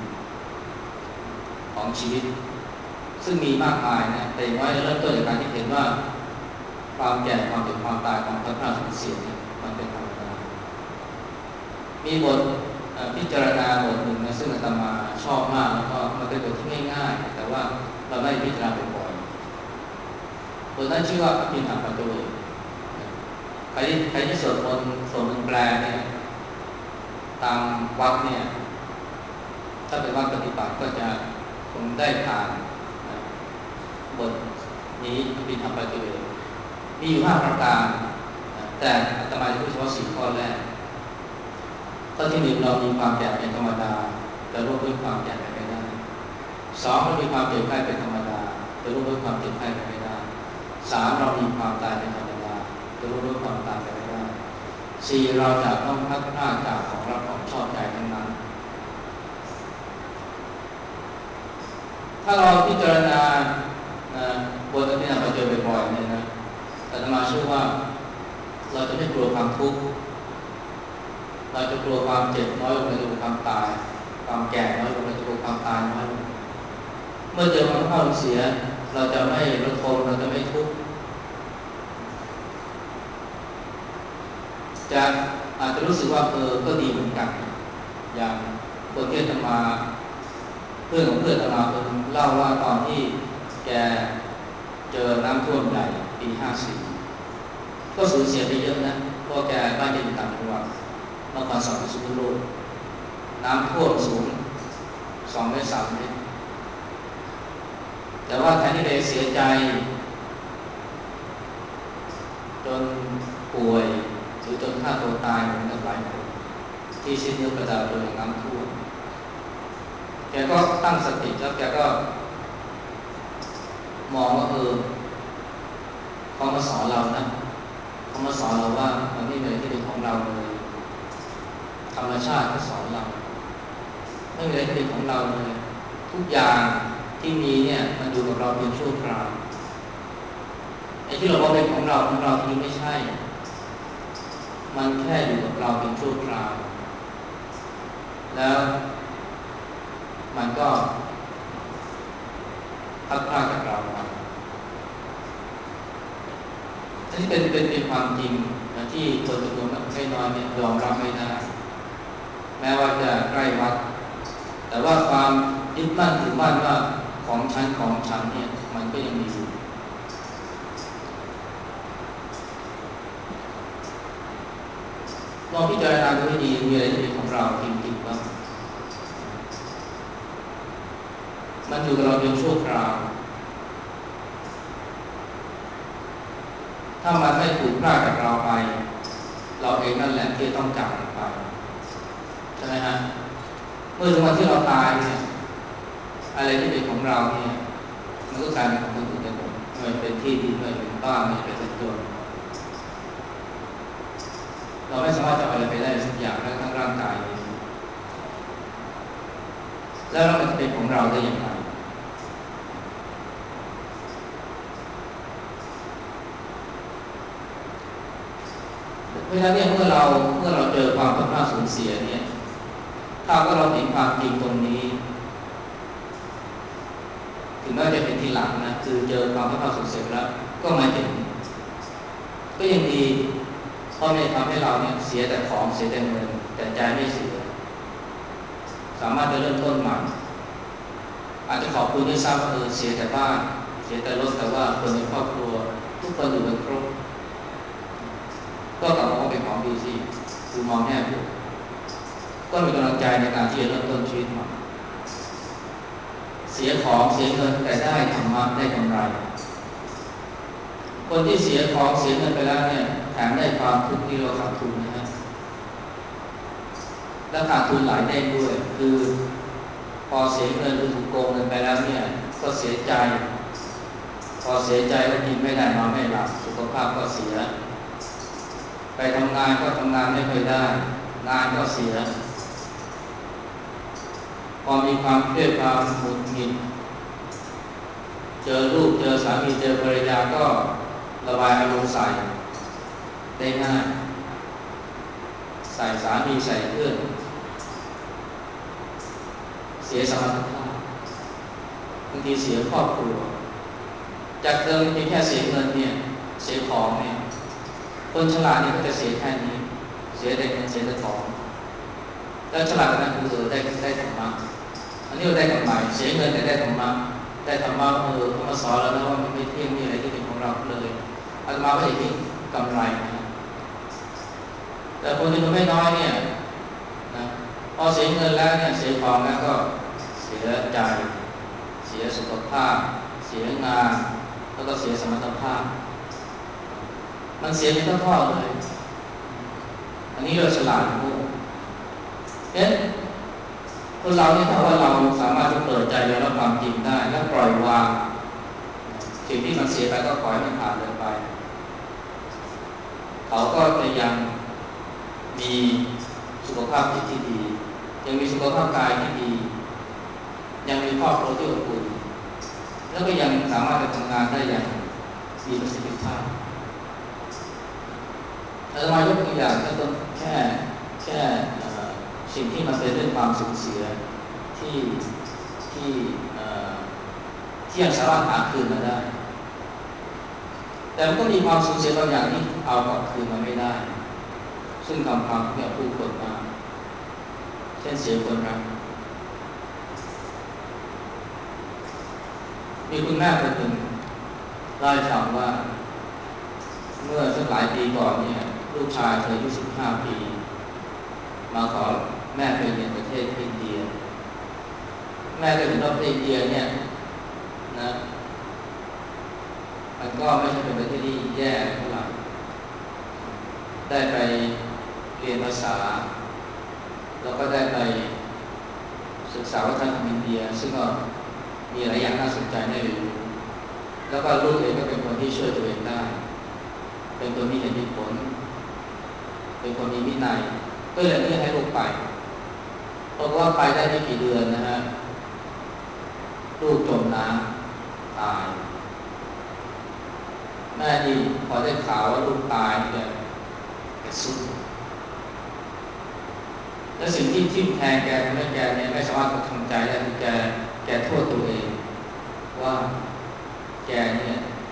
ของชีวิตซึ่งมีมากมายนะแต่อย่างน้อยเริ่มต้นจากการที่เห็นว่าความแก่ความเจ็บความตายความพัดพลาดสูญเสียเนี่ยมันเป็นธรรมดามีบทพิจารณาบทหนึ่งนะซึ่งอาตมาชอบมากแล้วก็มันเป็นบทที่ง่ายๆแต่ว่าเราได้พิจารณาบ่อยๆบทนั้นชื่อว่าอภิธรรมปัจจุบันใครที่ใครที่สวดมนต์สวดมนต์แปลเนี่ยตามวัดเนี่ยถ้าเป็นวัดปฏิบัติก็จะคงได้ผ่านบทนี้อภิธรรมปัจจุบันมีอยู่ห้าประการแต่อาตมาจะพูดเฉพาะสี่ข้อแรกข้อที่หนึ่งเรามีความแก่เป็นธรรมดาจะร่วมด้วยความแก่ไปไม่ได้สองเรามีความเจ็บไข้เป็นธรรมดาจะร่วมด้วยความเจ็บไข้ไปไม่ได้สามเรามีความตายเป็นธรรมดาจะร่วมด้วยความตายไปไม่ได้สี่เราจะต้องพัดพลาดจากของรักของชอบใจทั้งนั้นถ้าเราพิจารณาบทที่เราเจอบ่อยๆเนี่ยนะอาตมาเชื่อว่าเราจะไม่กลัวความทุกข์เราจะกลัวความเจ็บน้อยลงเราจะกลัวความตายความแก่น้อยลงเราจะกลัวความตายน้อยลงเมื่อเจอความเข้าเสียเราจะไม่ระทมเราจะไม่ทุกข์จะอาจจะรู้สึกว่าเออก็ดีเหมือนกันอย่างคนที่อาตมาเพื่อนของเพื่อนอาตมาคนเล่าว่าตอนที่แกเจอน้ำท่วมใหญ่ปีห้าสิบก็สูญเสียไปเยอะนะเพราะแกบ้านอยู่ต่างจังหวัดนครสวรรค์พิษณุโลกน้ำท่วมสูงสองเมตรสามเมตรแต่ว่าแทนที่จะเสียใจจนป่วยหรือจนฆ่าตัวตายเหมือนกับหลายคนที่สิ้นเนื้อประดาตัวน้ำท่วมแกก็ตั้งสติแล้วแกก็มองว่าเออเขามาสอนเรานะเขามาสอนเราว่ามันไม่มีอะไรที่เป็นของเราเลยธรรมชาติก็สอนเราไม่มีอะไรที่เป็นของเราเลยทุกอย่างที่มีเนี่ยมันอยู่กับเราเป็นชั่วคราวไอ้ที่เราบอกเป็นของเราของเราที่ไม่ใช่มันแค่อยู่กับเราเป็นชั่วคราวแล้วมันก็พัดพลาดจากเราไปอันนี้เป็นเป็นเป็นความจริงนะที่คนจำนวนไม่น้อยเนี่ยยอมรับไม่ได้แม้ว่าจะใกล้วัดแต่ว่าความยึดมั่นถือมั่นว่าของฉันของฉันเนี่ยมันก็ยังมีอยู่ลองพิจารณาดูให้ดีมีอะไรที่เป็นของเราจริงๆบ้างมันอยู่กับเราเป็นชั่วคราวถ้ามันไม่ถูกพลาดจากเราไปเราเองนั่นแหละที่ต้องจากมันไปใช่ไหมฮะเมื่อถึงวันที่เราตายเนี่ยอะไรที่เป็นของเราเนี่ยมันก็กลายเป็นของคนอื่นไปหมดไม่ว่าเป็นที่ดินไม่ว่าเป็นบ้านไม่ว่าเป็นรถยนต์เราไม่สามารถจะเอาอะไรไปได้สักอย่างแม้ทั้งร่างกายนี้แล้วมันจะเป็นของเราได้อย่างไรเพราะฉะนั้นเนี่ยเมื่อเราเมื่อเราเจอความพัดพลาดสูญเสียเนี่ยถ้าว่าเราเห็นความจริงตรงนี้ถึงแม้จะเป็นทีหลังนะคือเจอความพัดพลาดสูญเสียแล้วก็มาเห็นก็ยังดีเพราะไม่ทำให้เราเนี่ยเสียแต่ของเสียแต่เงินแต่ใจไม่เสียสามารถจะเริ่มต้นใหม่อาจจะขอบคุณที่ทราบว่าเออเสียแต่บ้านเสียแต่รถแต่ว่าคนในครอบครัวทุกคนอยู่กันครบก็กลับมาเป็นของดีสิคือมองแง่บวกก็มีกำลังใจในการที่จะเริ่มต้นชีวิตใหม่เสียของเสียเงินแต่ได้ธรรมะได้กำไรคนที่เสียของเสียเงินไปแล้วเนี่ยแถมได้ความทุกข์ที่เราขาดทุนนะฮะและขาดทุนหลายแน่ด้วยคือพอเสียเงินหรือถูกโกงเงินไปแล้วเนี่ยก็เสียใจพอเสียใจก็กินไม่ได้นอนไม่หลับสุขภาพก็เสียไปทำงานก็ทำงานไม่เคยได้งานก็เสียพอมีความเครียดความหงุดหงิดเจอลูกเจอสามีเจอภรรยาก็ระบายอารมณ์ใส่ได้ง่ายใส่สามีใส่เพื่อนเสียสมรรถภาพบางทีเสียครอบครัวจากเดิมเพียงแค่เสียเงินเนี่ยเสียของเนี่ยคนฉลาดเนี่ยก็จะเสียแค่นี้เสียแต่เงินเสียแต่ของแล้วฉลาดนั้นคือได้ได้ธรรมะอันนี้เราได้กำไรเสียเงินแต่ได้ธรรมะได้ธรรมะเออเขามาสอนเราแล้วว่ามันไม่เที่ยงนี่อะไรที่เป็นของเราเลยอาตมาก็อย่างนี้กำไรนะแต่คนที่มันไม่น้อยเนี่ยนะพอเสียเงินแล้วเนี่ยเสียของแล้วก็เสียใจเสียสุขภาพเสียงานแล้วก็เสียสมรรถภาพมันเสียเป็นทอดๆเลยอันนี้เราฉลาดโง่เอ๊ะคนเราเนี่ยถ้าว่าเราสามารถจะเปิดใจยอมรับความจริงได้และปล่อยวางสิ่งที่มันเสียไปก็ปล่อยมันผ่านเลยไปเขาก็จะยังมีสุขภาพจิตที่ดียังมีสุขภาพกายที่ดียังมีครอบครัวที่อบอุ่นแล้วก็ยังสามารถจะทำงานได้อย่างมีประสิทธิภาพอาตมายกตัวอย่างก็ต้องแค่แค่สิ่งที่มันเป็นเรื่องความสูญเสียที่ที่ที่ยังสามารถหาคืนมาได้แต่มันก็มีความสูญเสียบางอย่างที่เอากลับคืนมาไม่ได้ซึ่งทำความเนี่ยผู้คนมากเช่นเสียคนรักมีคุณแม่คนหนึ่งเล่าให้ฟังว่าเมื่อสักหลายปีก่อนเนี่ยลูกชายเธออายุสิบห้าปีมาขอแม่ไปเรียนประเทศอินเดียแม่ก็เห็นว่าประเทศอินเดียเนี่ยนะมันก็ไม่ใช่เป็นประเทศที่แย่เท่าไหร่ได้ไปเรียนภาษาแล้วก็ได้ไปศึกษาวัฒนธรรมอินเดียซึ่งก็มีหลายอย่างน่าสนใจได้เรียนรู้แล้วก็ลูกเองก็เป็นคนที่ช่วยตัวเองได้เป็นคนมีเหตุมีผลเป็นคนมีวินัยก็เลยไม่ให้ลูกไปเพราะว่าไปได้ไม่กี่เดือนนะฮะลูกจมน้ำตายแม่ดีพอได้ข่าวว่าลูกตายเนี่ยสุดและสิ่งที่ทิ่มแทงแกทำให้แกเนี่ยไม่สามารถทำใจได้คือแกแกโทษตัวเองว่าแกเนี่ย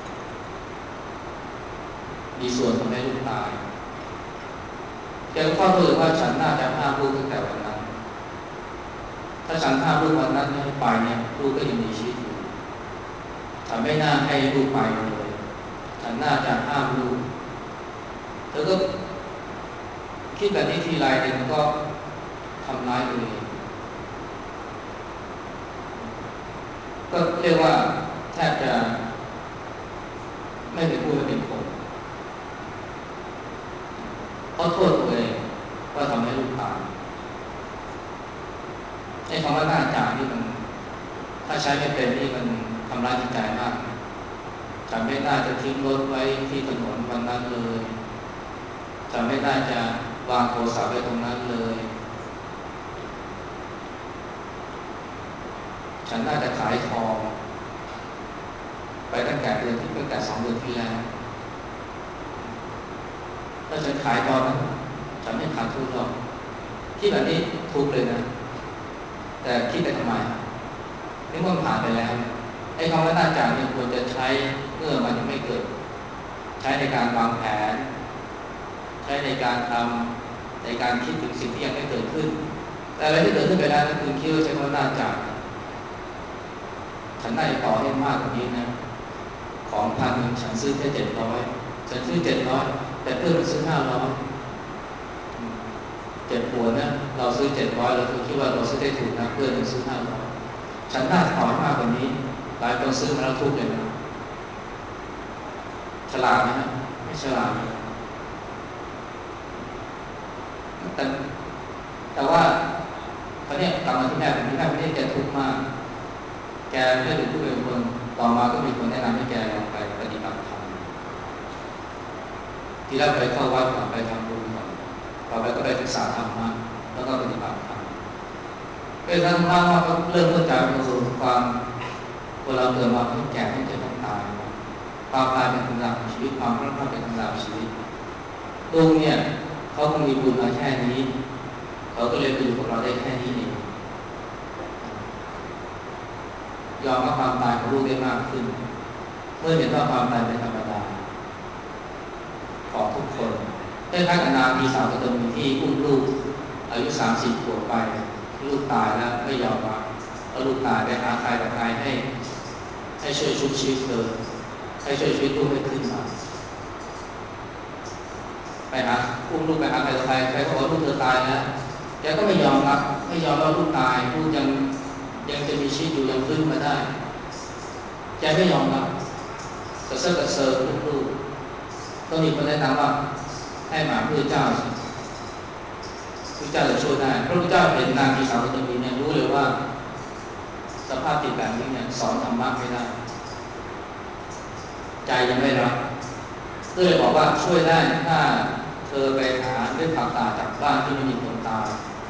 มีส่วนทำให้ลูกตายแกก็เข้าใจว่าฉันน่าจะห้ามลูกตั้งแต่วันนั้นถ้าฉันห้ามลูกวันนั้นไม่ให้ไปเนี่ยลูกก็ยังมีชีวิตอยู่ฉันไม่น่าให้ลูกไปเลยฉันน่าจะห้ามลูกเธอก็คิดแบบนี้ทีไรเนี่ยมันก็ทำร้ายตัวเองก็เรียกว่าแทบจะไม่เป็นผู้ไม่เป็นคนเพราะโทษตัวเองว่าทำให้ลูกตายไอ้คำว่าหน้าจ่านี่มันถ้าใช้ไม่เป็นนี่มันทำร้ายจิตใจมากฉันไม่น่าจะทิ้งรถไว้ที่ถนนวันนั้นเลยฉันไม่น่าจะวางโทรศัพท์ไว้ตรงนั้นเลยฉันน่าจะขายทองไปตั้งแต่เดือนที่ตั้งแต่สองเดือนที่แล้วถ้าฉันขายตอนนั้นฉันไม่ขาดทุนหรอกคิดแบบนี้ทุกเลยนะแต่คิดไปทำไมนี่มันผ่านไปแล้วไอ้คำว่าหน้าจ่าเนี่ยควรจะใช้เมื่อมันยังไม่เกิดใช้ในการวางแผนใช้ในการทำในการคิดถึงสิ่งที่ยังไม่เกิดขึ้นแต่อะไรที่เกิดขึ้นไปแล้วนั่นคือคิดว่าใช้คำว่าหน้าจ่าฉันน่าจะต่อให้มากกว่านี้นะของพันหนึ่งฉันซื้อแค่เจ็ดร้อยฉันซื้อเจ็ดร้อยแต่เพื่อนมันซื้อห้าร้อยเจ็บปวดนะเราซื้อเจ็ดร้อยเราคิดว่าเราซื้อได้ถูกนะเพื่อนมันซื้อห้าร้อยฉันน่าจะต่อให้มากกว่านี้หลายคนซื้อมาแล้วทุกเลยนะฉลาดไหมฮะไม่ฉลาดแต่แต่ว่าเขาเนี่ยกลับมาที่แม่ผมที่แม่ผมนี่แกทุกข์มากแกไม่ได้เป็นผู้เป็นคนต่อมาก็มีคนแนะนำให้แกลองไปปฏิบัติธรรมทีแรกไปเข้าวัดก่อนไปทำบุญก่อนต่อไปก็ไปศึกษาธรรมะแล้วก็ปฏิบัติธรรมไปทำธรรมะก็เริ่มเข้าใจความคนเราเกิดมาเพื่อแก่ต้องเจ็บต้องตายความตายเป็นธรรมดาของชีวิตความพลาดพลาดเป็นธรรมดาของชีวิตลุงเนี่ยเขาคงมีบุญมาแค่นี้เขาก็เลยไปอยู่กับเราได้แค่นี้เองยอมรับความตายของลูกได้มากขึ้นเมื่อเห็นว่าความตายเป็นธรรมดาล้ายๆกับนางมีสาวกตมีที่อุ้มลูกอายุสามสิบขวบไปลูกตายแล้วไม่ยอมรับเอาลูกตายไปหาใครกับใครให้ให้ช่วยชุบชีวิตเธอให้ช่วยชีวิตลูกให้ขึ้นมาไปหาอุ้มลูกไปหาใครกับใครใครบอกว่าลูกเธอตายแล้วแกก็ไม่ยอมรับไม่ยอมรับลูกตายลูกยังยังจะมีชีวิตอยู่ยังขึ้นมาได้แกไม่ยอมรับกระเซาะกระเซิงลูกๆก็มีคนแนะนำว่าให้มาพระเจ้าสิพระเจ้าจะช่วยได้พระพุทธเจ้าเห็นนางมีสาวกตมีเนี่ยรู้เลยว่าสภาพจิตแบบนี้เนี่ยสอนธรรมะไม่ได้ใจยังไม่รับก็เลยบอกว่าช่วยได้ถ้าเธอไปหาด้วยผักตาจากบ้านที่ไม่มีคนตาย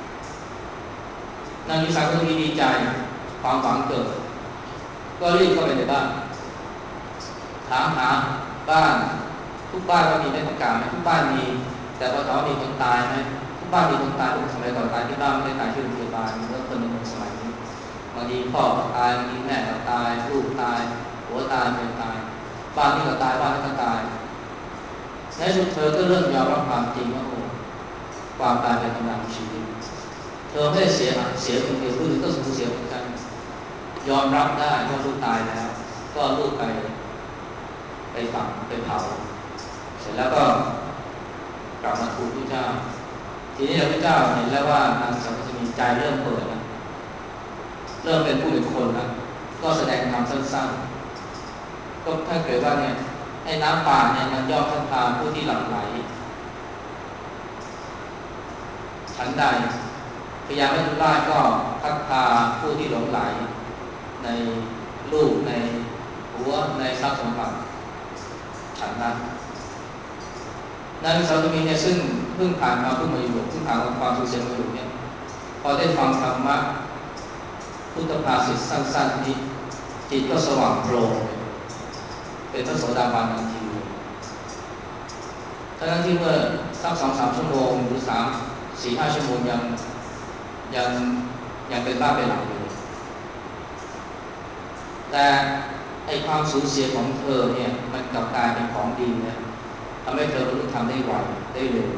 นางมีสาวกตมีดีใจความหวังเกิดก็รีบเข้าไปในบ้านถามหาบ้านทุกบ้านก็มีได้ประกาศไหมทุกบ้านมีแต่พอถามว่ามีคนตายไหมทุกบ้านมีคนตายทุกสมัยก่อนตายที่บ้านไม่ได้ตายที่โรงพยาบาลเมื่อคนในสมัยนี้บางทีพ่อตายบางทีแม่ก็ตายลูกตายผัวตายเมียตายบ้านนี้ก็ตายบ้านนี้ก็ตายในสุดเธอก็เริ่มยอมรับความจริงว่าโอ้ความตายเป็นธรรมดาของชีวิตเธอไม่ได้เสียเสียคนเดียวผู้อื่นก็สูญเสียเหมือนกันยอมรับได้ว่าลูกตายแล้วก็ลูกไปไปฝังไปเผาเสร็จแล้วก็กลับมาทูลพระเจ้าทีนี้พระเจ้าเห็นแล้วว่านางสาวจะมีใจเริ่มเปิดนะเริ่มเป็นผู้เป็นคนแล้วก็แสดงธรรมสั้นๆก็ถ้าเกิดว่าเนี่ยไอ้น้ำป่าเนี่ยมันย่อมทัดทานผู้ที่หลั่งไหลฉันใดพยายามไม่ทุล่าก็ทัดทาผู้ที่หลงไหลในลูกในหัวในทรัพย์สมบัติฉันนั้นนางสาวตมีเนี่ยซึ่งเพิ่งผ่านมาเพิ่งมาอยู่เพิ่งผ่านความสูญเสียมาอยู่เนี่ยพอได้ฟังธรรมะพุทธภาษิตสั้นๆนี้จิตก็สว่างโปร่งเป็นพระโสดาบันทันทีทั้งที่เมื่อสักสองสามชั่วโมงหรือสามสี่ห้าชั่วโมงยังยังยังเป็นบ้าเป็นหลังอยู่แต่ไอความสูญเสียของเธอเนี่ยมันกลับกลายเป็นของดีนะทำให้เธอบรรลุธรรมได้ไวได้เร็ว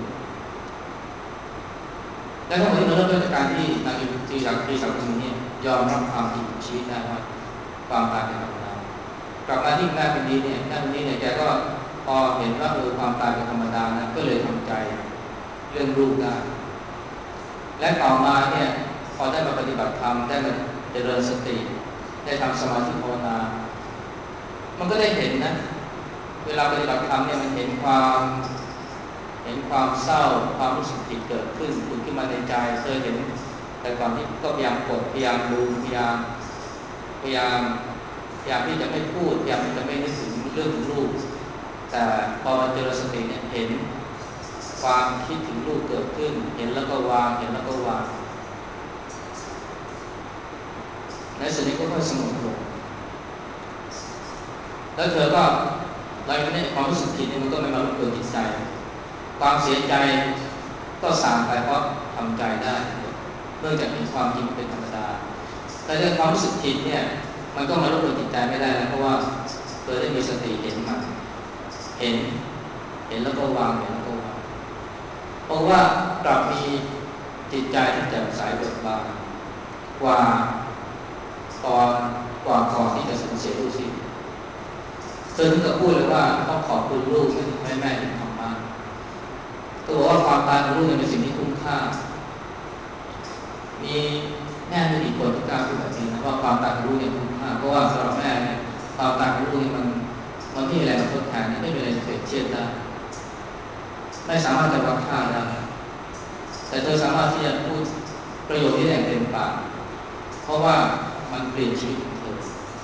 และทั้งหมดนี้มันเริ่มต้นจากการที่นางจีจากที่สาวคนนี้ยอมรับความจริงของชีวิตได้ว่าความตายเป็นธรรมดากลับมาที่แม่คนนี้เนี่ยแม่คนนี้เนี่ยแกก็พอเห็นว่าเออความตายเป็นธรรมดานะก็เลยทำใจเรื่องลูกได้และต่อมาเนี่ยพอได้มาปฏิบัติธรรมได้มาเจริญสติได้ทำสมาธิภาวนามันก็ได้เห็นนะเวลาปฏิบัติธรรมเนี่ยมันเห็นความเห็นความเศร้าความรู้สึกผิดเกิดขึ้นผุดขึ้นมาในใจเคยเห็นแต่ก่อนที่ก็พยายามกดพยายามดูพยายามพยายามพยายามที่จะไม่พูดพยายามที่จะไม่นึกถึงเรื่องของลูกแต่พอมาเจริญสติเนี่ยเห็นความคิดถึงลูกเกิดขึ้นเห็นแล้วก็วางเห็นแล้วก็วางในส่วนนี้ก็ค่อยสงบลงแล้วเธอก็หลังจากนี้ความรู้สึกผิดนี่มันก็ไม่มารบกวนจิตใจความเสียใจก็สางไปเพราะทำใจได้เนื่องจากเห็นความจริงเป็นธรรมดาแต่เรื่องความรู้สึกผิดเนี่ยมันก็มารบกวนจิตใจไม่ได้นะเพราะว่าเธอได้มีสติเห็นมันเห็นเห็นแล้วก็วางเห็นแล้วก็วางเพราะว่ากลับมีจิตใจที่แจ่มใสเบิกบานกว่าตอนกว่าก่อนที่จะสูญเสียลูกสิ้นเธอถึงกับพูดเลยว่าต้องขอบคุณลูกที่แม่แม่ถึงทำมาตัวบอกว่าความตายของลูกเป็นสิ่งที่คุ้มค่ามีแม่ไม่กี่คนที่กล้าพูดแบบนี้นะว่าความตายของลูกเนี่ยคุ้มค่าเพราะว่าสำหรับแม่เนี่ยความตายของลูกเนี่ยมันมันไม่มีอะไรมาทดแทนไม่มีอะไรเปรียบเทียบได้ไม่สามารถจะวัดค่าได้แต่เธอสามารถที่จะพูดประโยชน์นี้อย่างเต็มปากเพราะว่ามันเปลี่ยนชีวิตของเธอ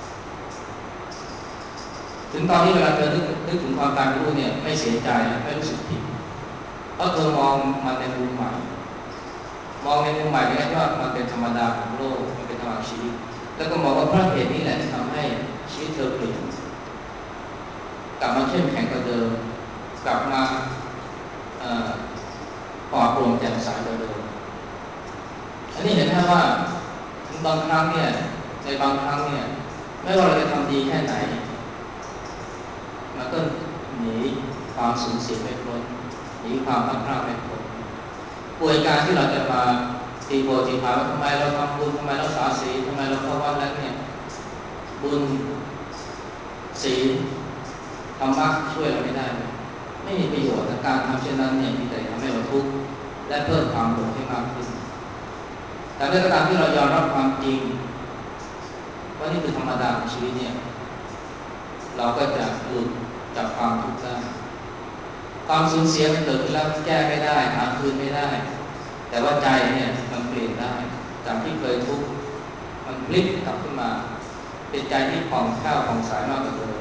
ถึงตอนนี้เวลาเธอนึกถึงความตายของลูกเนี่ยไม่เสียใจไม่รู้สึกผิดเพราะเธอมองมันในมุมใหม่มองในมุมใหม่ได้ว่ามันเป็นธรรมดาของโลกมันเป็นธรรมดาชีวิตแล้วก็มองว่าเพราะเหตุนี้แหละที่ทำให้ชีวิตเธอเปลี่ยนกลับมาเข้มแข็งกว่าเดิมกลับมาปลอดโปร่งแจ่มใสกว่าเดิมอันนี้เห็นไหมว่าถึงบางครั้งเนี่ยในบางครั้งเนี่ยไม่ว่าเราจะทำดีแค่ไหนมันก็หนีความสูญเสียไม่พ้นหนีความพัดพรากไม่พ้นป่วยการที่เราจะมาตีโพตีพายว่าทำไมเราทำบุญทำไมเราสาศีลทำไมเราเข้าวัดแล้วเนี่ยบุญศีลธรรมะช่วยเราไม่ได้ไม่มีประโยชน์การทำเช่นนั้นเนี่ยมีแต่ทำให้เราทุกข์และเพิ่มความหลงให้มากขึ้นแต่ในกระดานที่เรายอมรับความจริงว่านี่คือธรรมดาของชีวิตเนี่ยเราก็จะหลุดจากความทุกข์ได้ความสูญเสียมันเกิดขึ้นแล้วแก้ไม่ได้หาคืนไม่ได้แต่ว่าใจเนี่ยมันเปลี่ยนได้จากที่เคยทุกข์มันพลิกกลับขึ้นมาเป็นใจที่ผ่องแผ้วผ่องใสมากกว่าเดิม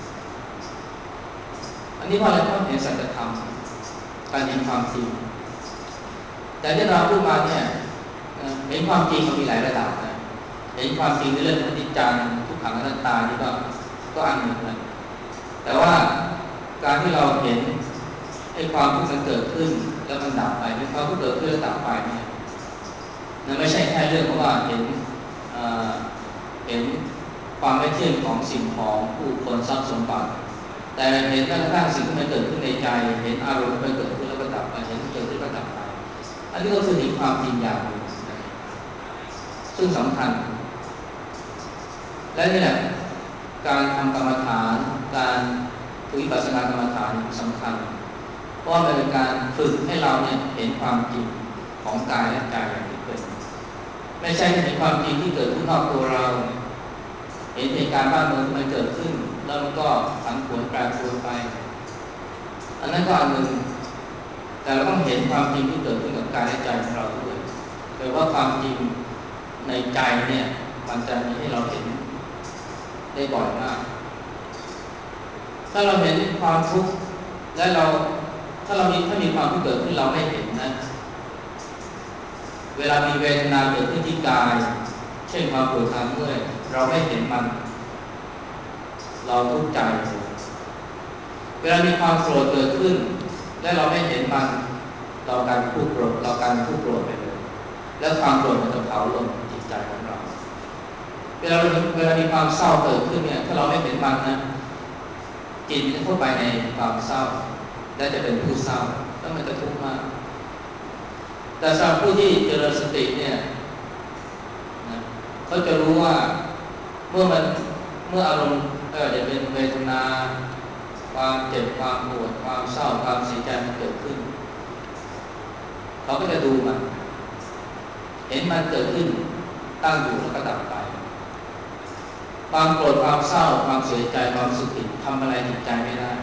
อันนี้เพราะอะไรเพราะเห็นสัจธรรมการเห็นความจริงแต่ที่เราพูดมาเนี่ยเห็นความจริงมันมีหลายระดับนะเห็นความจริงในเรื่องอนิจจังทุกขังอนัตตานี่ก็ก็อันหนึ่งนะแต่ว่าการที่เราเห็นไอ้ความทุกข์มันเกิดขึ้นแล้วมันดับไปไอ้ความทุกข์เกิดขึ้นแล้วดับไปเนี่ยนั่นไม่ใช่แค่เรื่องเพราะว่าเห็นเห็นความไม่เที่ยงของสิ่งของผู้คนทรัพย์สมบัติแต่เห็นแม้กระทั่งสิ่งที่มันเกิดขึ้นในใจเห็นอารมณ์ที่มันเกิดขึ้นแล้วก็ดับไปเห็นเกิดขึ้นแล้วก็ดับไปอันนี้ก็คือเห็นความจริงอย่างหนึ่งซึ่งสำคัญและนี่แหละการทำกรรมฐานการฝึกวิปัสสนากรรมฐานสำคัญเพราะมันเป็นการฝึกให้เราเนี่ยเห็นความจริงของกายและใจอย่างที่เป็นไม่ใช่เห็นความจริงที่เกิดขึ้นนอกตัวเราเห็นเหตุการณ์บ้านเมืองที่มันเกิดขึ้นแล้วมันก็ผันผวนแปรปรวนไปอันนั้นก็อันหนึ่งแต่เราต้องเห็นความจริงที่เกิดขึ้นกับกายและใจของเราด้วยโดยว่าความจริงในใจเนี่ยมันจะมีให้เราเห็นได้บ่อยมากถ้าเราเห็นความทุกข์และเราถ้าเรามีถ้ามีความทุกข์เกิดขึ้นเราไม่เห็นนะเวลามีเวทนาเกิดขึ้นที่กายเช่นความปวดความเมื่อยเราไม่เห็นมันเราทุกข์ใจเวลามีความโกรธเกิดขึ้นและเราไม่เห็นมันเรากลายเป็นผู้โกรธเรากลายเป็นผู้โกรธไปเลยแล้วความโกรธมันจะเผาลนจิตใจของเราเวลาเราเวลามีความเศร้าเกิดขึ้นเนี่ยถ้าเราไม่เห็นมันนะจิตมันจะเข้าไปในความเศร้าและจะเป็นผู้เศร้าแล้วมันจะทุกข์มากแต่สำหรับผู้ที่เจริญสติเนี่ยนะเขาจะรู้ว่าเมื่อมันเมื่ออารมณ์ไม่ว่าจะเป็นเวทนาความเจ็บความปวดความเศร้าความเสียใจมันเกิดขึ้นเขาก็จะดูมันเห็นมันเกิดขึ้นตั้งอยู่แล้วก็ดับไปความโกรธความเศร้าความเสียใจความสุขผิดทำอะไรจิตใจไม่ได้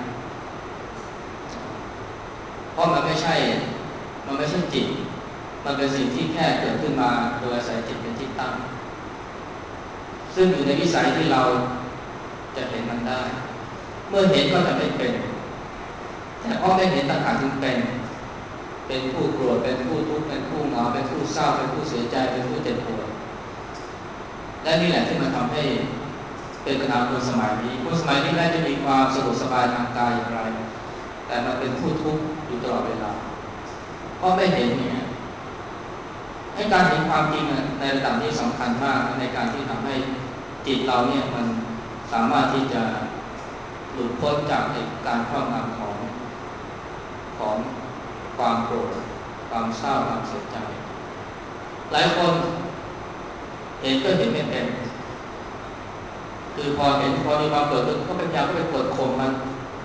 เพราะมันไม่ใช่มันไม่ใช่จิตมันเป็นสิ่งที่แค่เกิดขึ้นมาโดยอาศัยจิตเป็นที่ตั้งซึ่งอยู่ในวิสัยที่เราจะเห็นมันได้เมื่อเห็นก็จะไม่เป็นแต่พอไม่เห็นต่างหากจึงเป็นเป็นผู้โกรธเป็นผู้ทุกข์เป็นผู้เหงาเป็นผู้เศร้าเป็นผู้เสียใจเป็นผู้เจ็บปวดและนี่แหละที่มันทำให้เป็นปัญหาคนสมัยนี้คนสมัยนี้แม้จะมีความสะดวกสบายทางกายอย่างไรแต่มันเป็นผู้ทุกข์อยู่ตลอดเวลาเพราะไม่เห็นเนี่ยให้การเห็นความจริงในระดับนี้สำคัญมากในการที่ทำให้จิตเราเนี่ยมันสามารถที่จะหลุดพ้นจากการครอบงำของของความโกรธความเศร้าความเสียใจหลายคนเห็นก็เห็นไม่เป็นคือพอเห็นพอมีความเกิดขึ้นก็พยายามก็ไปกดข่มมัน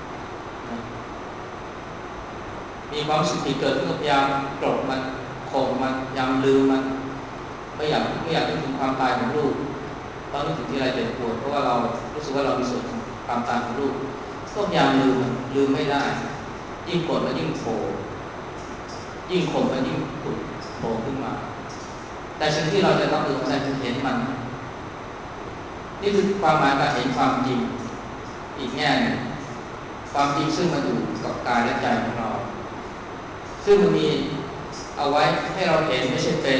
มีความสุขที่เกิดขึ้นก็พยายามกลบมันข่มมันพยายามลืมมันไม่อยากไม่อยากนึกถึงความตายของลูกเพราะนึกถึงที่ไรเจ็บปวดเพราะว่าเรารู้สึกว่าเรามีส่วนความตายของลูกก็พยายามลืมมันลืมไม่ได้ยิ่งกดมันยิ่งโผล่ยิ่งข่มมันยิ่งผุดโผล่ขึ้นมาแต่สิ่งที่เราจะรับรู้ได้คือเห็นมันนี่คือความหมายการเห็นความจริงอีกแง่หนึ่งความจริงซึ่งมันอยู่กับกายและใจของเราซึ่งมันมีเอาไว้ให้เราเห็นไม่ใช่เป็น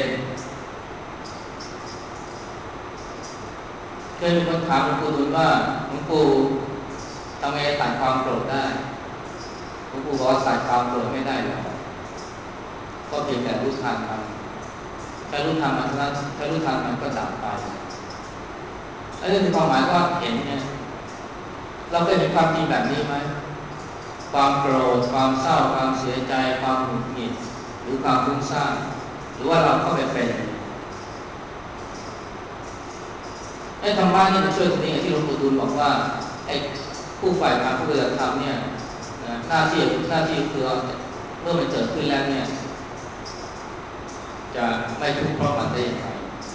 เคยมีคนถามหลวงปู่ดูลว่าหลวงปู่ทำไงตัดความโกรธได้หลวงปู่บอกว่าตัดความโกรธไม่ได้หรอกก็เพียงแต่รู้ทันมันแค่รู้ทันมันนั้นแค่รู้ทันมันก็ดับไปแล้วนี่คือความหมายว่าเห็นเนี่ยเราเคยเห็นความจริงแบบนี้ไหมความโกรธความเศร้าความเสียใจความหงุดหงิดหรือความฟุ้งซ่านหรือว่าเราเข้าไปเป็นให้ธรรมะนี่มันช่วยตรงนี้ที่หลวงปู่ดูลบอกว่าไอ้ผู้ฝ่ายธรรมผู้ปฏิบัติธรรมเนี่ยหน้าที่หน้าที่คือเมื่อมันเกิดขึ้นแล้วเนี่ยจะไม่ทุกข์เพราะมันได้อย่างไร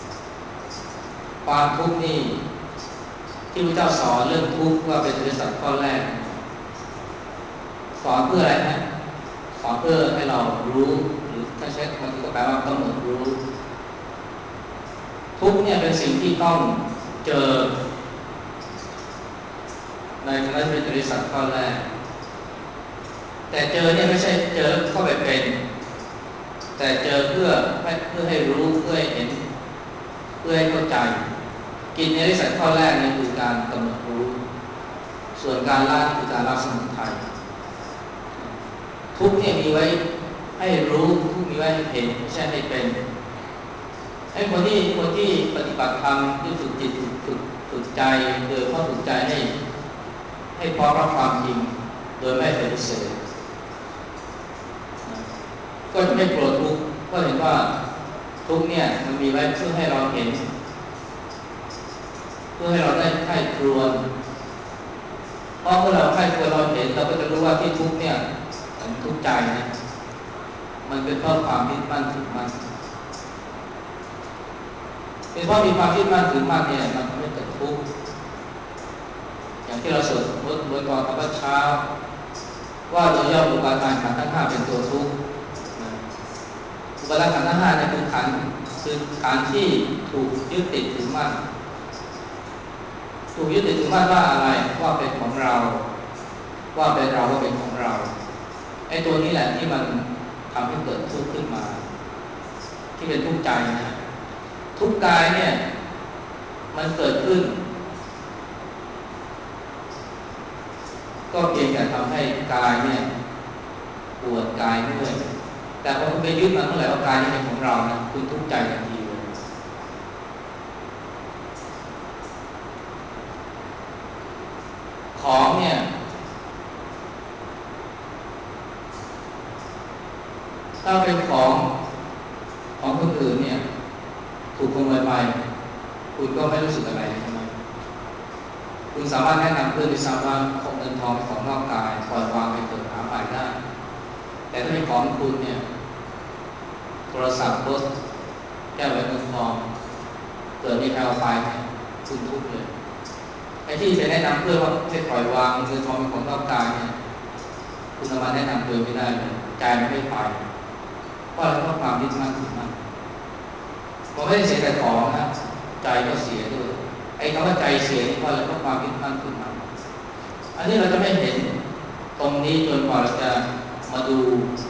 ความทุกข์นี่ที่พระเจ้าสอนเรื่องทุกข์ว่าเป็นอริยสัจข้อแรกสอนเพื่ออะไรนะสอนเพื่อให้เรารู้หรือถ้าใช้บางทีก็แปลว่ากำหนดรู้ทุกข์เนี่ยเป็นสิ่งที่ต้องเจอในฐานะเป็นอริยสัจข้อแรกแต่เจอเนี่ยไม่ใช่เจอเข้าไปเป็นแต่เจอเพื่อเพื่อให้รู้เพื่อให้เห็นเพื่อให้เข้าใจกินในอริยสัจข้อแรกนี่คือการกำหนดรู้ส่วนการละคือการละสมุทัยทุกเนี่ยมีไว้ให้รู้ทุกมีไว้ให้เห็นไม่ใช่ให้เป็นไอ้คนที่คนที่ปฏิบัติธรรมที่ฝึกจิตฝึกฝึกฝึกใจโดยเข้าฝึกใจให้ให้พร้อมรับความจริงโดยไม่ปฏิเสธก็จะไม่โกรธทุกข์ก็เห็นว่าทุกเนี่ยมันมีไว้เพื่อให้เราเห็นเพื่อให้เราได้ไข้ครวญเพราะเมื่อเราไข้ครวญเราเห็นเราก็จะรู้ว่าที่ทุกเนี่ยมันทุกข์ใจนะมันเป็นเพราะความยึดมั่นถือมั่นเป็นเพราะมีความยึดมั่นถือมั่นเนี่ยมันทำให้เกิดทุกข์อย่างที่เราสวดบทบทก่อนตอนเช้าว่าโดยย่ออุปาทานขันธ์ทั้งห้าเป็นตัวทุกข์อุปาทานขันธ์ทั้งห้าเนี่ยคือขันธ์คือขันธ์ที่ถูกยึดติดถือมั่นถูกยึดติดถือมั่นว่าอะไรว่าเป็นของเราว่าเป็นเราว่าเป็นของเราไอ้ตัวนี้แหละที่มันทำให้เกิดทุกข์ขึ้นมาที่เป็นทุกข์ใจนะทุกข์กายเนี่ยมันเกิดขึ้นก็เพียงแต่ทำให้กายเนี่ยปวดกายเมื่อยแต่พอคุณไปยึดมันเมื่อไหร่ว่ากายนี้เป็นของเรานะคุณทุกข์ใจทันทีเลยของเนี่ยถ้าเป็นของของคนอื่นเนี่ยถูกขโมยไปคุณก็ไม่รู้สึกอะไรใช่ไหมคุณสามารถแนะนำเพื่อนที่สามารถของเงินทองเป็นของนอกกายปล่อยวางไปเถิดหาใหม่ได้แต่ถ้าเป็นของคุณเนี่ยโทรศัพท์รถแก้วแหวนเงินทองเกิดมีใครเอาไปคุณทุกข์เลยไอ้ที่จะแนะนำเพื่อนว่าให้ปล่อยวางเงินทองเป็นของนอกกายเนี่ยคุณสามารถแนะนำตัวไม่ได้เลยใจมันไม่ไปเพราะอะไรเพราะความยึดมั่นถือมั่นผมไม่ได้เสียแต่ของนะใจก็เสียด้วยไอ้คำว่าใจเสียนี่เพราะอะไรเพราะความยึดมั่นถือมั่นอันนี้เราจะไม่เห็นตรงนี้จนกว่าเราจะมาดู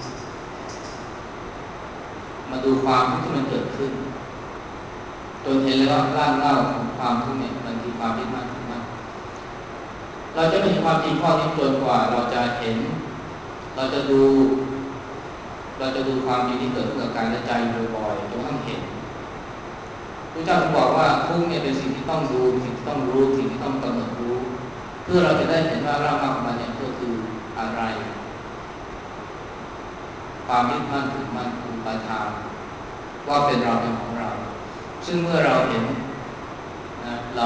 มาดูความทุกข์ที่มันเกิดขึ้นจนเห็นแล้วว่าร่างเล่าของความทุกข์เนี่ยมันคือความยึดมั่นถือมั่นเราจะไม่เห็นความจริงข้อนี้จนกว่าเราจะเห็นเราจะดูเราจะดูความจริงที่เกิดขึ้นกับกายและใจบ่อยๆจนทั้งเห็นพระเจ้าบอกว่าทุกข์เนี่ยเป็นสิ่งที่ต้องดูสิ่งที่ต้องรู้สิ่งที่ต้องกำหนดรู้เพื่อเราจะได้เห็นว่าร่างกายของมันเนี่ยก็คืออะไรความยึดมั่นถือมั่นอุปาทานว่าเป็นเราเป็นของเราซึ่งเมื่อเราเห็นนะเรา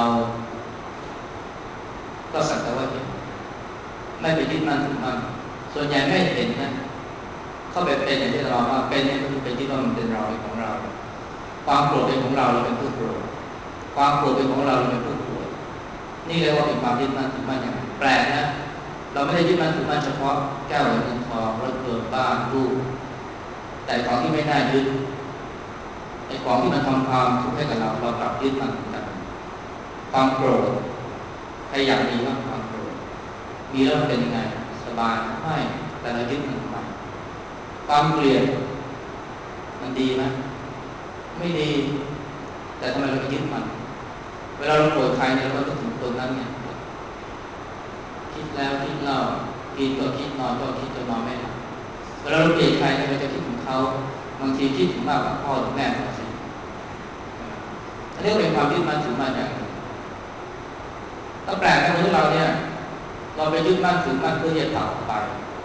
ก็สักแต่ว่าเห็นไม่ไปยึดมั่นถือมั่นส่วนใหญ่ไม่เห็นนะเข้าไปเป็นอย่างที่เราว่าเป็นเนี่ยก็คือเป็นที่ว่ามันเป็นเราเป็นของเราความโกรธเป็นของเราเราเป็นผู้โกรธความโกรธเป็นของเราเราเป็นผู้โกรธนี่เรียกว่าเป็นความยึดมั่นถือมั่นอย่างแปลกนะเราไม่ได้ยึดมั่นถือมั่นเฉพาะแก้วแหวนเงินทองรถยนต์บ้านรูปแต่ของที่ไม่น่ายึดไอ้ของที่มันทำความทุกข์ให้กับเราเรากลับยึดมันเหมือนกันความโกรธใครอยากมีบ้างความโกรธมีแล้วมันเป็นยังไงสบายไม่แต่เรายึดมันทำไมความเกลียดมันดีไหมไม่ดีแต่ทำไมเราไปยึดมันเวลาเราโกรธใครเนี่ยเราก็ถึงตัวนั้นเนี่ยคิดแล้วคิดเล่ากินก็คิดนอนก็คิดจนนอนไม่หลับเวลาเราเกลียดใครเนี่ยเราจะคิดถึงเขาบางทีคิดถึงมากกว่าพ่อหรือแม่ของเราสิอันนี้เป็นความยึดมั่นถือมั่นอย่างหนึ่งถ้าแปลกในมนุษย์เราเนี่ยเราไปยึดมั่นถือมั่นเพื่อจะตัดออกไป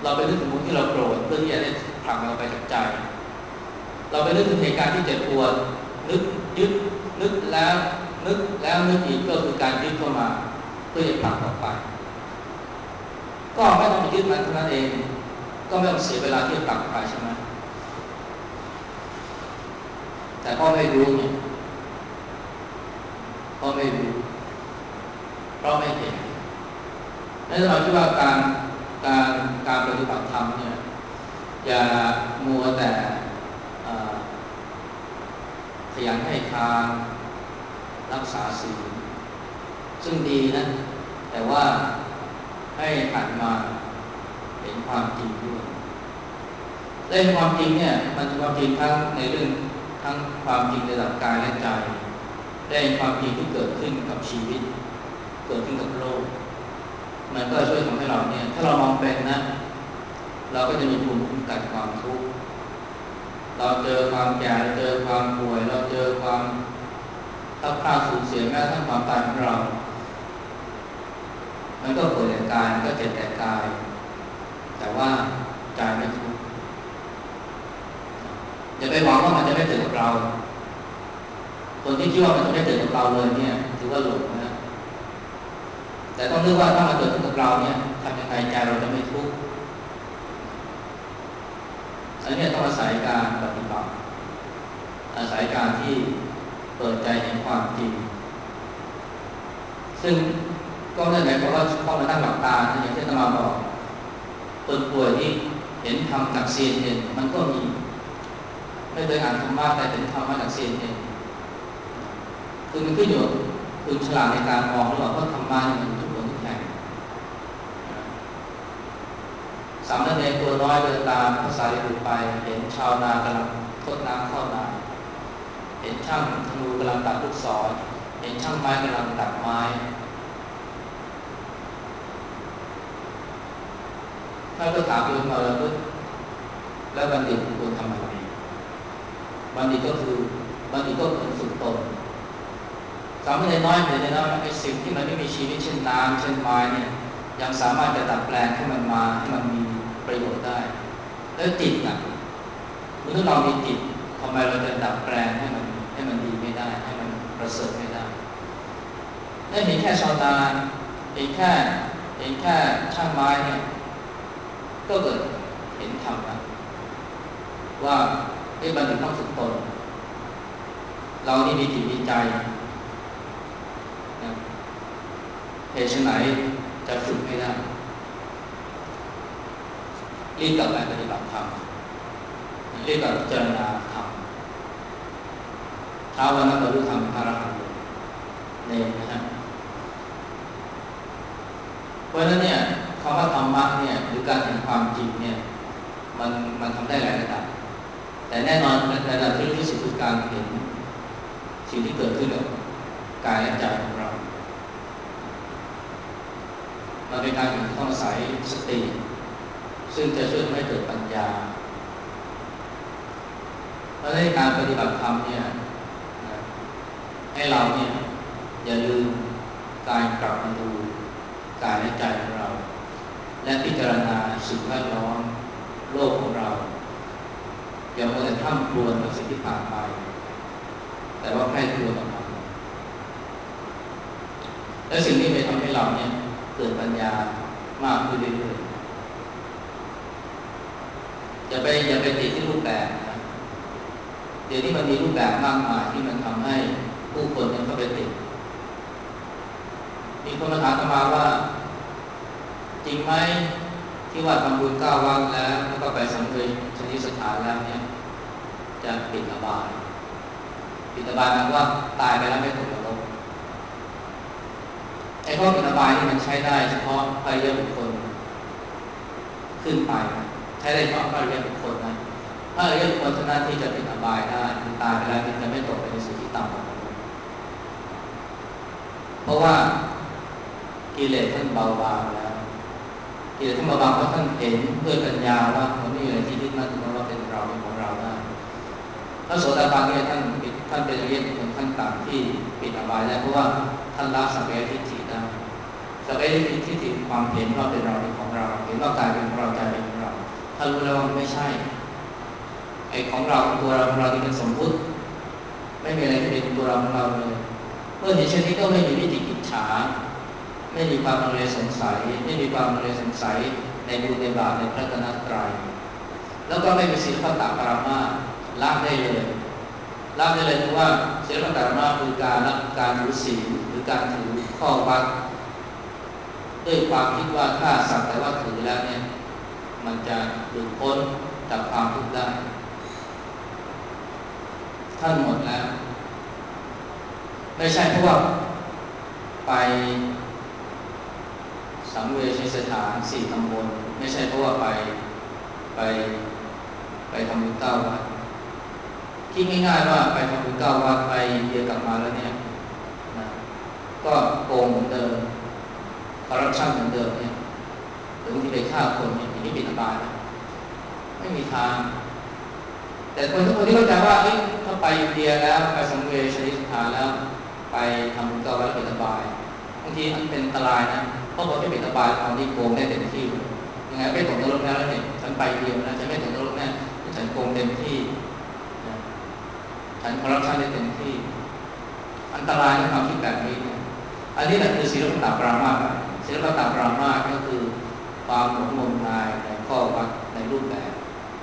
เราไปนึกถึงมุมที่เราโกรธเพื่อที่จะได้ผลักมันออกไปจากใจเราไปนึกถึงเหตุการณ์ที่เจ็บปวดนึกยึดนึกแล้วนึกแล้วนึกอีกก็คือการยึดเข้ามาเพื่อจะผลักออกไปก็ไม่ต้องไปยึดมันเท่านั้นเองก็ไม่ต้องเสียเวลาที่จะผลักไปใช่ไหมแต่พ่อไม่รู้เนี่ยพ่อไม่รู้เพราะไม่เห็นนั่นเราคิดว่าการการการปฏิบัติธรรมเนี่ยอย่ามัวแต่ขยันให้ทานรักษาศีลซึ่งดีนะแต่ว่าให้หันมาเห็นความจริงด้วยได้เห็นความจริงเนี่ยมันเป็นความจริงทั้งในเรื่องทั้งความจริงในระดับกายและใจได้เห็นความจริงที่เกิดขึ้นกับชีวิตเกิดขึ้นกับโลกมันก็ช่วยทำให้เราเนี่ยถ้าเรามองเป็นนะเราก็จะมีภูมิคุ้มกันความทุกข์เราเจอความแก่เราเจอความป่วยเราเจอความทับพลาดสูญเสียแม้ทั้งความตายของเรามันก็ป่วยแต่กายมันก็เจ็บแต่กายแต่ว่าใจไม่ทุกข์อย่าไปหวังว่ามันจะไม่เกิดกับเราคนที่คิดว่ามันจะไม่เกิดกับเราเลยเนี่ยถือว่าหลงนะแต่ต้องนึกว่าถ้ามันเกิดขึ้นกับเราเนี่ยทำยังไงใจเราจะไม่ทุกข์อันนี้ต้องอาศัยการปฏิบัติอาศัยการที่เปิดใจเห็นความจริงซึ่งก็ไม่ได้หมายความว่าต้องมานั่งหลับตาอย่างที่อาตมาบอกคนป่วยที่เห็นธรรมจากซีนเองมันก็มีไม่เคยอ่านธรรมะแต่เห็นธรรมะจากซีนเองคือมันขึ้นอยู่คุณฉลาดในการมองหรือเปล่าเพราะธรรมะนี่มันทุกคนทุกแห่งสามเณรตัวน้อยเดินตามพระสารีบุตรไปเห็นชาวนากำลังทดน้ำเข้านาเห็นช่างธนูกำลังตัดลูกศรเห็นช่างไม้กำลังตัดไม้ถ้าเราถามตัวมาแล้วแล้วบัณฑิตควรทำอะไรบัณฑิตก็คือบัณฑิตก็ควรฝึกตนสามเณรน้อยเห็นเลยนะไอ้สิ่งที่มันไม่มีชีวิตเช่นน้ำเช่นไม้เนี่ยยังสามารถจะดัดแปลงให้มันมาให้มันมีประโยชน์ได้แล้วจิตน่ะเมื่อเรามีจิตทำไมเราจะดัดแปลงให้มันให้มันดีไม่ได้ให้มันประเสริฐไม่ได้นั่นเห็นแค่ชาวนาเห็นแค่เห็นแค่ช่างไม้เนี่ยก็เกิดเห็นธรรมนะว่าไอ้บัณฑิตต้องฝึกตนเรานี่มีจิตมีใจนะเหตุไหนจะฝึกไม่ได้รีบกลับไปปฏิบัติธรรมรีบกลับพิจารณาธรรมเช้าวันนั้นบรรลุธรรมพระอรหันต์เนรนะฮะเพราะฉะนั้นเนี่ยคำว่าธรรมะเนี่ยหรือการเห็นความจริงเนี่ยมันมันทำได้หลายระดับแต่แน่นอนระดับที่ลึกที่สุดคือการเห็นสิ่งที่เกิดขึ้นกับกายและใจของเรามันเป็นการเห็นที่ต้องอาศัยสติซึ่งจะช่วยให้เกิดปัญญาเพราะในการปฏิบัติธรรมเนี่ยให้เราเนี่ยอย่าลืมการกลับมาดูกายและใจของเราและพิจารณาสิ่งแวดล้อมโลกของเราอย่ามัวแต่ท่ำครวญกับสิ่งที่ผ่านไปแต่ว่าใคร่ครวญกับมันและสิ่งนี้จะทำให้เราเนี่ยเกิดปัญญามากขึ้นเรื่อยๆอย่าไปอย่าไปติดที่รูปแบบนะเดี๋ยวนี้มันมีรูปแบบมากมายที่มันทำให้ผู้คนเนี่ยเข้าไปติดมีคนมาถามมาว่าจริงไหมที่ว่าทำบุญเก้าวัดแล้วแล้วก็ไปสังเวยชนิสถานแล้วเนี่ยจะปิดอบายปิดอบายหมายว่าตายไปแล้วไม่ตกนรกไอ้ข้อปิดอบายนี่มันใช้ได้เฉพาะพระอริยบุคคลขึ้นไปใช้ได้เฉพาะพระอริยบุคคลนะพระอริยบุคคลเท่านั้นที่จะปิดอบายได้คือตายไปแล้วจะไม่ตกไปในสุคติต่ำกว่านรกเพราะว่ากิเลสท่านเบาบางแล้วกิเลสท่านเบาบางเพราะท่านเห็นด้วยปัญญาว่ามันไม่มีอะไรที่ยึดมั่นถือมั่นว่าเป็นเราเป็นของเราได้พระโสดาบันเนี่ยท่านท่านเป็นอริยบุคคลขั้นต่ำที่ปิดอบายได้เพราะว่าท่านละสักกายทิฏฐิได้สักกายทิฏฐิคือความเห็นว่าเป็นเราเป็นของเราเห็นว่ากายเป็นของเราใจเป็นของเราารู้แล้วว่ามันไม่ใช่ไอ้ของเราตัวเราของเราที่เป็นสมมุติไม่มีอะไรที่เป็นตัวเราของเราเลยเมื่อเห็นเช่นนี้ก็ไม่มีวิจิกิจฉาไม่มีความลังเลสงสัยไม่มีความลังเลสงสัยในบุญในบาปในพระตนตรัยแล้วก็ไม่มีศีลปตปรามาสละได้เลยละได้เลยเพราะว่าศีลปตปรามาสคือการละการถือศีลหรือการถือข้อวัดด้วยความคิดว่าถ้าสักแต่ว่าถือแล้วเนี่ยมันจะหลุดพ้นจากความทุกข์ได้ท่านหมดแล้วไม่ใช่เพราะว่าไปสังเวชสถานสี่ตำบลไม่ใช่เพราะว่าไปไปไปทำบุญเก้าวัดคิดง่ายๆว่าไปทำบุญเก้าวัดไปเดียกลับมาแล้วเนี่ยนะก็โกงเหมือนเดิมคอร์รัปชันเหมือนเดิมเนี่ยหรือบางทีไปฆ่าคนเนี่ยอย่างนี้ปิดอบายนะไม่มีทางแต่คนทุกคนที่เข้าใจว่าถ้าไปอินเดียแล้วไปสังเวชสถานแล้วไปทำบุญเก้าวัดปิดอบายบางทีมันเป็นอันตรายนะเพราะพอที่ปิดอบายตอนนี้โกงได้เต็มที่เลยยังไงไม่ตกนรกแล้วเนี่ยฉันไปเดียวนะจะไม่ตกนรกแน่ฉันโกงเต็มที่ฉันคอร์รัปชันได้เต็มที่อันตรายในความคิดแบบนี้เนี่ยอันนี้แหละคือศีลปตปรามาสศีลปตปรามาสก็คือความหลงงมงายในข้อวัดในรูปแบบ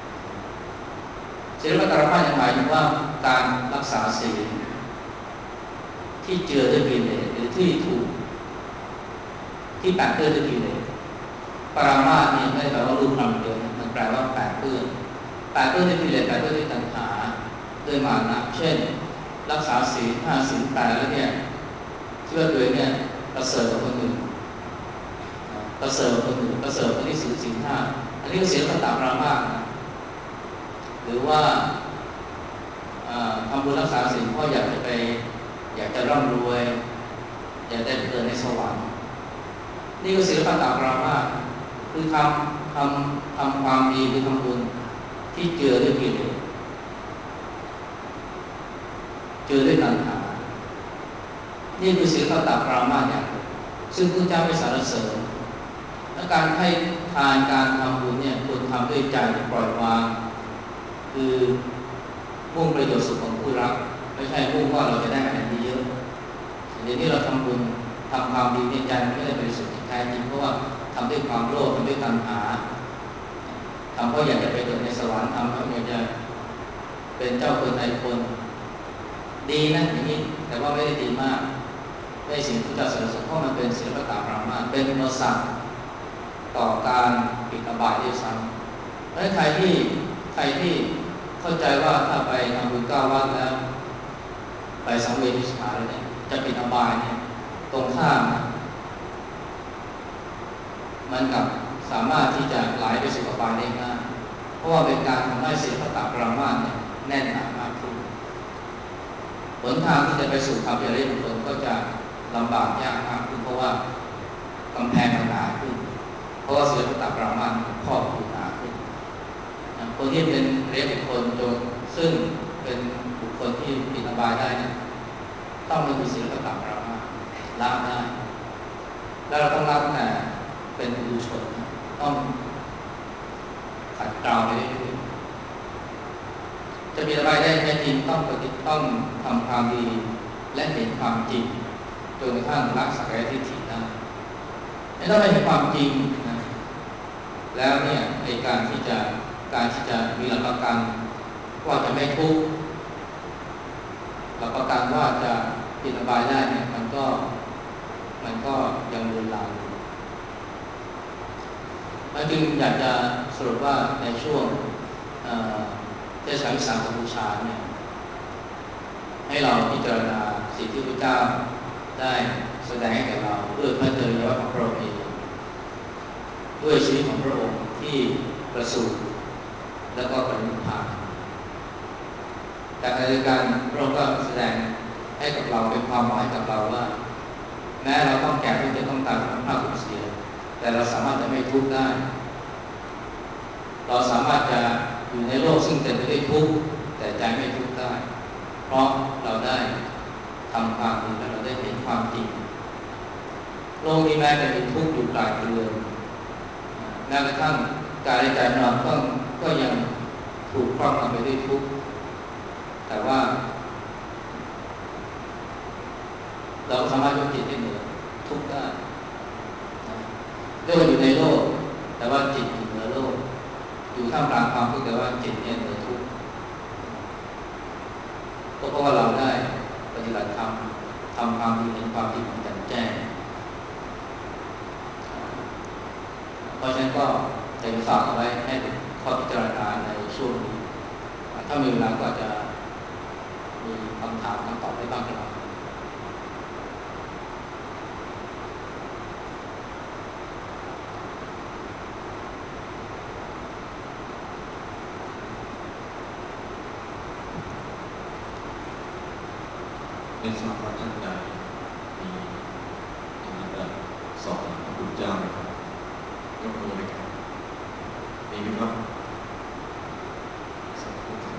ศีลปตปรามาสหมายถึงว่าการรักษาศีลที่เจือด้วยกิเลสหรือที่ถูกที่แปดเปื้อนด้วยกิเลสปรามาสเนี่ยไม่ได้แปลว่ารูปคำเดียวมันแปลว่าแปดเปื้อนแปดเปื้อนด้วยกิเลสแปดเปื้อนด้วยตัณหาด้วยมานะเช่นรักษาศีลห้าศีลแปดแล้วเนี่ยที่ว่าตัวเองเนี่ยประเสริฐกว่าคนอื่นประเสริฐกว่าคนอื่นประเสริฐคนที่ศีลศีลห้าอันนี้ก็ศีลปตปรามาสนะหรือว่าทำบุญรักษาศีลเพราะอยากจะไปอยากจะร่ำรวยอยากได้เกิดในสวรรค์นี่ก็ศีลปตปรามาสคือทำทำทำความดีคือทำบุญที่เจือด้วยกิเลสเจือด้วยตัณหานี่คือศีลปตปรามาสอย่างซึ่งพระเจ้าไม่สรรเสริญและการให้ทานการทำบุญเนี่ยควรทำด้วยใจที่ปล่อยวางคือมุ่งประโยชน์สุขของผู้รับไม่ใช่มุ่งว่าเราจะได้อะไรเยอะเดี๋ยวนี้เราทำบุญทำความดีในใจมันไม่ได้บริสุทธิ์แท้จริงเพราะว่าทำด้วยความโลภทำด้วยตัณหาทำเพราะอยากจะไปเกิดในสวรรค์ทำเพราะอยากจะเป็นเจ้าคนนายคนดีนะอย่างนี้แต่ว่าไม่ได้ดีมากไม่สิ่งที่จะสรรเสริญเพราะมันเป็นศิลปะปรามาสเป็นอุปสรรคต่อการปิดอบายด้วยซ้ำเพราะฉะนั้นใครที่ใครที่เข้าใจว่าถ้าไปทำบุญเก้าวัดแล้วไปสังเวชสถานแล้วเนี่ยจะปิดอบายเนี่ยตรงข้ามมันกับสามารถที่จะไหลไปสู่อบายได้ง่ายเพราะว่าเป็นการทำให้ศิลปะปรามาสเนี่ยแน่นหนามากขึ้นหนทางที่จะไปสู่ความเจริญมงคลก็จะลำบากยากมากขึ้นเพราะว่ากำแพงมันหนาขึ้นเพราะว่าศีลปตปรามาสครอบคลุมหนาขึ้นคนที่เป็นเรียกบุคคลจนซึ่งเป็นบุคคลที่ปิดอบายได้เนี่ยต้องมีศีลปตปรามาสละได้แล้วเราต้องละแต่เป็นปุถุชนต้องขัดเกลาไปเรื่อยๆจะปิดอบายได้แท้จริงต้องปฏิต้องทำความดีและเห็นความจริงจนกระทั่งละสักกายทิฏฐิได้ไม่ต้องไปเห็นความจริงนะแล้วเนี่ยในการที่จะการที่จะมีหลักประกันว่าจะไม่ทุกข์หลักประกันว่าจะปิดอบายได้เนี่ยมันก็มันก็ยังเลือนลางแล้วจึงอยากจะสรุปว่าในช่วงเทศกาลวิสาขบูชาเนี่ยให้เราพิจารณาสิ่งที่พระเจ้าได้แสดงให้กับเราด้วยพระเจริญยศของพระองค์เองด้วยชีวิตของพระองค์ที่ประสูติแล้วก็ปรินิพพานแต่ในการพระองค์ก็แสดงให้กับเราเป็นความหมายกับเราว่าแม้เราต้องแก่ต้องเจ็บต้องตายต้องพลาดต้องเสียแต่เราสามารถจะไม่ทุกข์ได้เราสามารถจะอยู่ในโลกซึ่งเต็มไปด้วยทุกข์แต่ใจไม่ทุกข์ได้เพราะเราได้ทำความดีและเราได้เห็นความจริงโลกนี้แม้จะมีทุกข์อยู่กลายเกลื่อนแม้กระทั่งกายและใจของเราก็ก็ยังถูกครอบงำไปด้วยทุกข์แต่ว่าเราสามารถยกจิตให้เหนือทุกข์ได้เรียกว่าอยู่ในโลกแต่ว่าจิตอยู่เหนือโลกอยู่ท่ามกลางความทุกข์แต่ว่าจิตเนี่ยเหนือทุกข์ก็เพราะว่าเราได้ปฏิบัติธรรมทำความดีเห็นความจริงอย่างแจ่มแจ้งเพราะฉะนั้นก็อยากจะฝากเอาไว้ให้เป็นข้อพิจารณาในช่วงนี้ถ้ามีเวลาก็จะมีคำถามคำตอบได้บ้างก็ได้ไม่ทราบว่าท่านใดมีอะไรจะสอบถามพระคุณเจ้าไหมครับยกมือเลยครับมีไหมครับสักครู่ครับ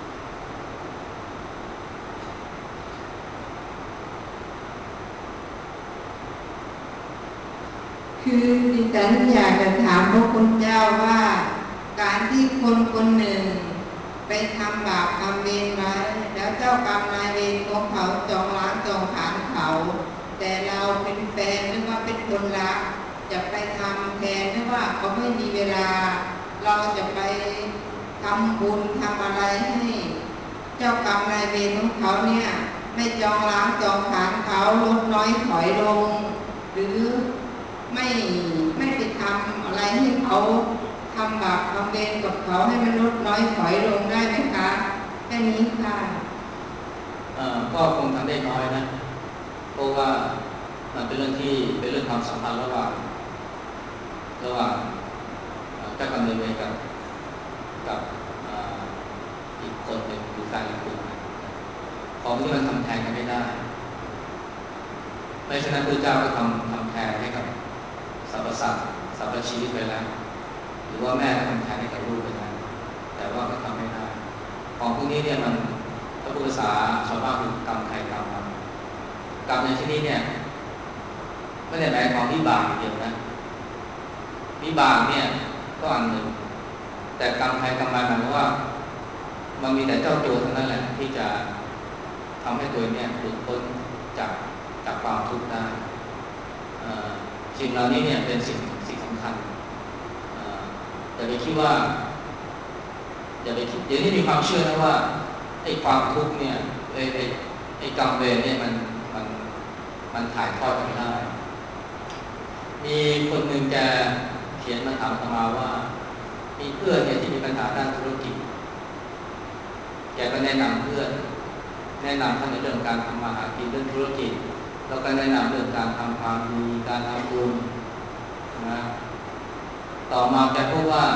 คือดิฉันอยากจะถามพระคุณเจ้าว่าการที่คนคนหนึ่งไปทำบาปทำเวรไว้แล้วเจ้ากรรมนายเวรของเขาจองล้างจองผลาญเขาแต่เราเป็นแฟนหรือว่าเป็นคนรักจะไปทำแทนหรือว่าเขาไม่มีเวลาเราจะไปทำบุญทำอะไรให้เจ้ากรรมนายเวรของเขาเนี่ยไม่จองล้างจองผลาญเขาลดน้อยถอยลงหรือไม่ไม่ไปทำอะไรให้เขาทำบาปทำเวรกับเขาให้มันลดน้อยถอยลงได้ไหมคะแค่นี้ค่ะก็คงทำได้น้อยนะเพราะว่ามันเป็นเรื่องที่เป็นเรื่องความสัมพันธ์ระหว่างระหว่างเจ้ากรรมนายเวรกับกับอีกคนหนึ่งหรือแฟนอีกคนของที่มันทำแทนกันไม่ได้ไม่ฉะนั้นพระเจ้าก็ทำทำแทนให้กับสรรพสัตว์สรรพชีวิตไปแล้วหรือว่าแม่ก็ทำแทนให้กับลูกไปแล้วแต่ว่าก็ทำไม่ได้ของพวกนี้เนี่ยมันถ้าพูดภาษาชาวบ้านคือกรรมใครกรรมมันกรรมในที่นี้เนี่ยไม่ได้หมายความวิบากเดียวนะวิบากเนี่ยก็อันหนึ่งแต่กรรมใครกรรมมันหมายว่ามันมีแต่เจ้าตัวเท่านั้นแหละที่จะทำให้ตัวเนี่ยหลุดพ้นจากจากความทุกข์ได้สิ่งเหล่านี้เนี่ยเป็นสิ่งสิ่งสำคัญอย่าไปคิดว่าอย่าไปคิดเดี๋ยวนี้มีความเชื่อนะว่าไอ้ความทุกข์เนี่ยไอ้ไอ้ไอ้กรรมเวรเนี่ยมันมันมันถ่ายทอดกันได้มีคนหนึ่งแกเขียนมาถามอาตมาว่ามีเพื่อนเนี่ยที่มีปัญหาด้านธุรกิจแกก็แนะนำเพื่อนแนะนำท่านในเรื่องการทำมาหากินเรื่องธุรกิจแล้วก็แนะนำเรื่องการทำความดีการทำบุญนะต่อมาแกพบว่า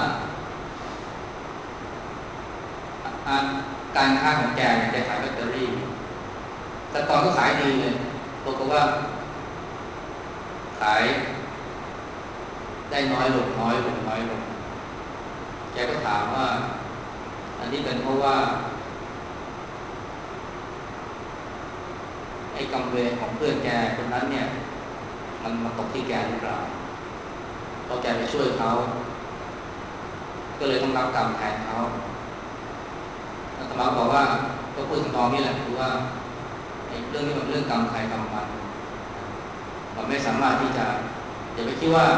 การค้าของแกเนี่ยแกขายแบตเตอรี่แต่ตอนก็ขายดีเลยบอกว่าขายได้น้อยลงน้อยลงน้อยลงแกก็ถามว่าอันนี้เป็นเพราะว่าไอ้กรรมเวรของเพื่อนแกคนนั้นเนี่ยมันมาตกที่แกหรือเปล่าเพราะแกไปช่วยเขาก็เลยต้องรับกรรมแทนเขาอาตมาบอกว่าก็พูดถึงตอนนี้แหละคือว่าไอ้เรื่องนี้มันเรื่องกรรมใครกรรมมันมันไม่สามารถที่จะอย่าไปคิดว่า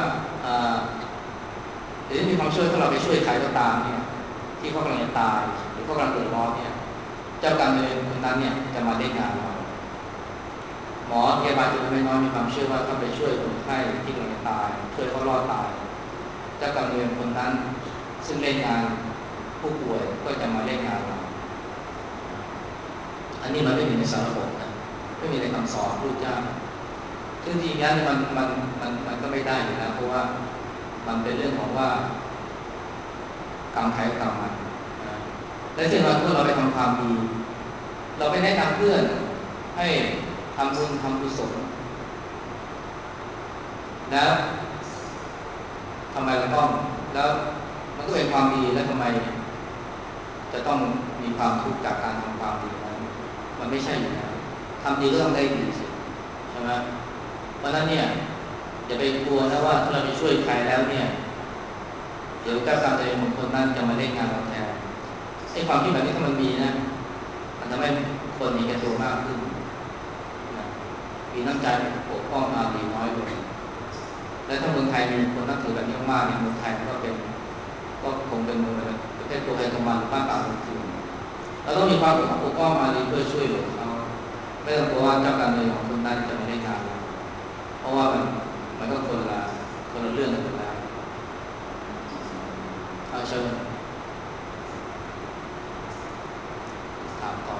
หรือมีความช่วยถ้าเราไปช่วยใครก็ตามเนี่ยที่เขากำลังจะตายหรือเขากำลังเดือดร้อนเนี่ยเจ้ากรรมนายเวรคนนั้นเนี่ยจะมาเล่นงานเราหมอพยาบาลจะไม่น้อยมีความเชื่อว่าถ้าไปช่วยคนไข้ที่กำลังจะตายช่วยเขารอดตายเจ้ากรรมนายเวรคนนั้นซึ่งเล่นงานผู้ป่วยก็จะมาเล่นงานเราอันนี้มันไม่มีในสารระบบนะไม่มีในคำสอนพุทธเจ้าซึ่งจริงๆนั้นมันมันมันมันก็ไม่ได้อยู่แล้วเพราะว่ามันเป็นเรื่องของว่ากรรมใครกรรมมันและเช่นว่าเมื่อเราไปทำความดีเราไปแนะนำเพื่อนให้ทำบุญทำกุศลแล้วทำไมเราต้องแล้วมันก็เป็นความดีแล้วทำไมจะต้องมีความทุกข์จากการทำความดีนั้นมันไม่ใช่อยู่แล้วทำดีก็ต้องได้ดีสิใช่ไหมเพราะนั้นเนี่ยอย่าไปกลัวนะว่าถ้าเราไปช่วยใครแล้วเนี่ยเขดี๋ยวเจ้ากรรมนายเวรของคนนั้นจะมาเล่นงานเราแทนไอ้ความคิดแบบนี้ถ้ามันมีนะมันทำให้คนมีแก่ตัวมากขึ้นนะมีน้ำใจปกป้องอารีน้อยลงและถ้าเมืองไทยมีคนนับถือแบบนี้มากเนี่ยเมืองไทยก็เป็นก็คงเป็นเมืองประเทศตัวใครตัวมันหรือบ้านป่าเมืองถิ่นเราต้องมีความปกป้องอารีเพื่อช่วยเหลือเขาไม่ต้องกลัวว่าเจ้ากรรมนายเวรของคนนั้นจะไม่ได้งานเราเพราะว่ามันมันก็คนละคนละเรื่องกันแล้วเอาเชิญถามต่อ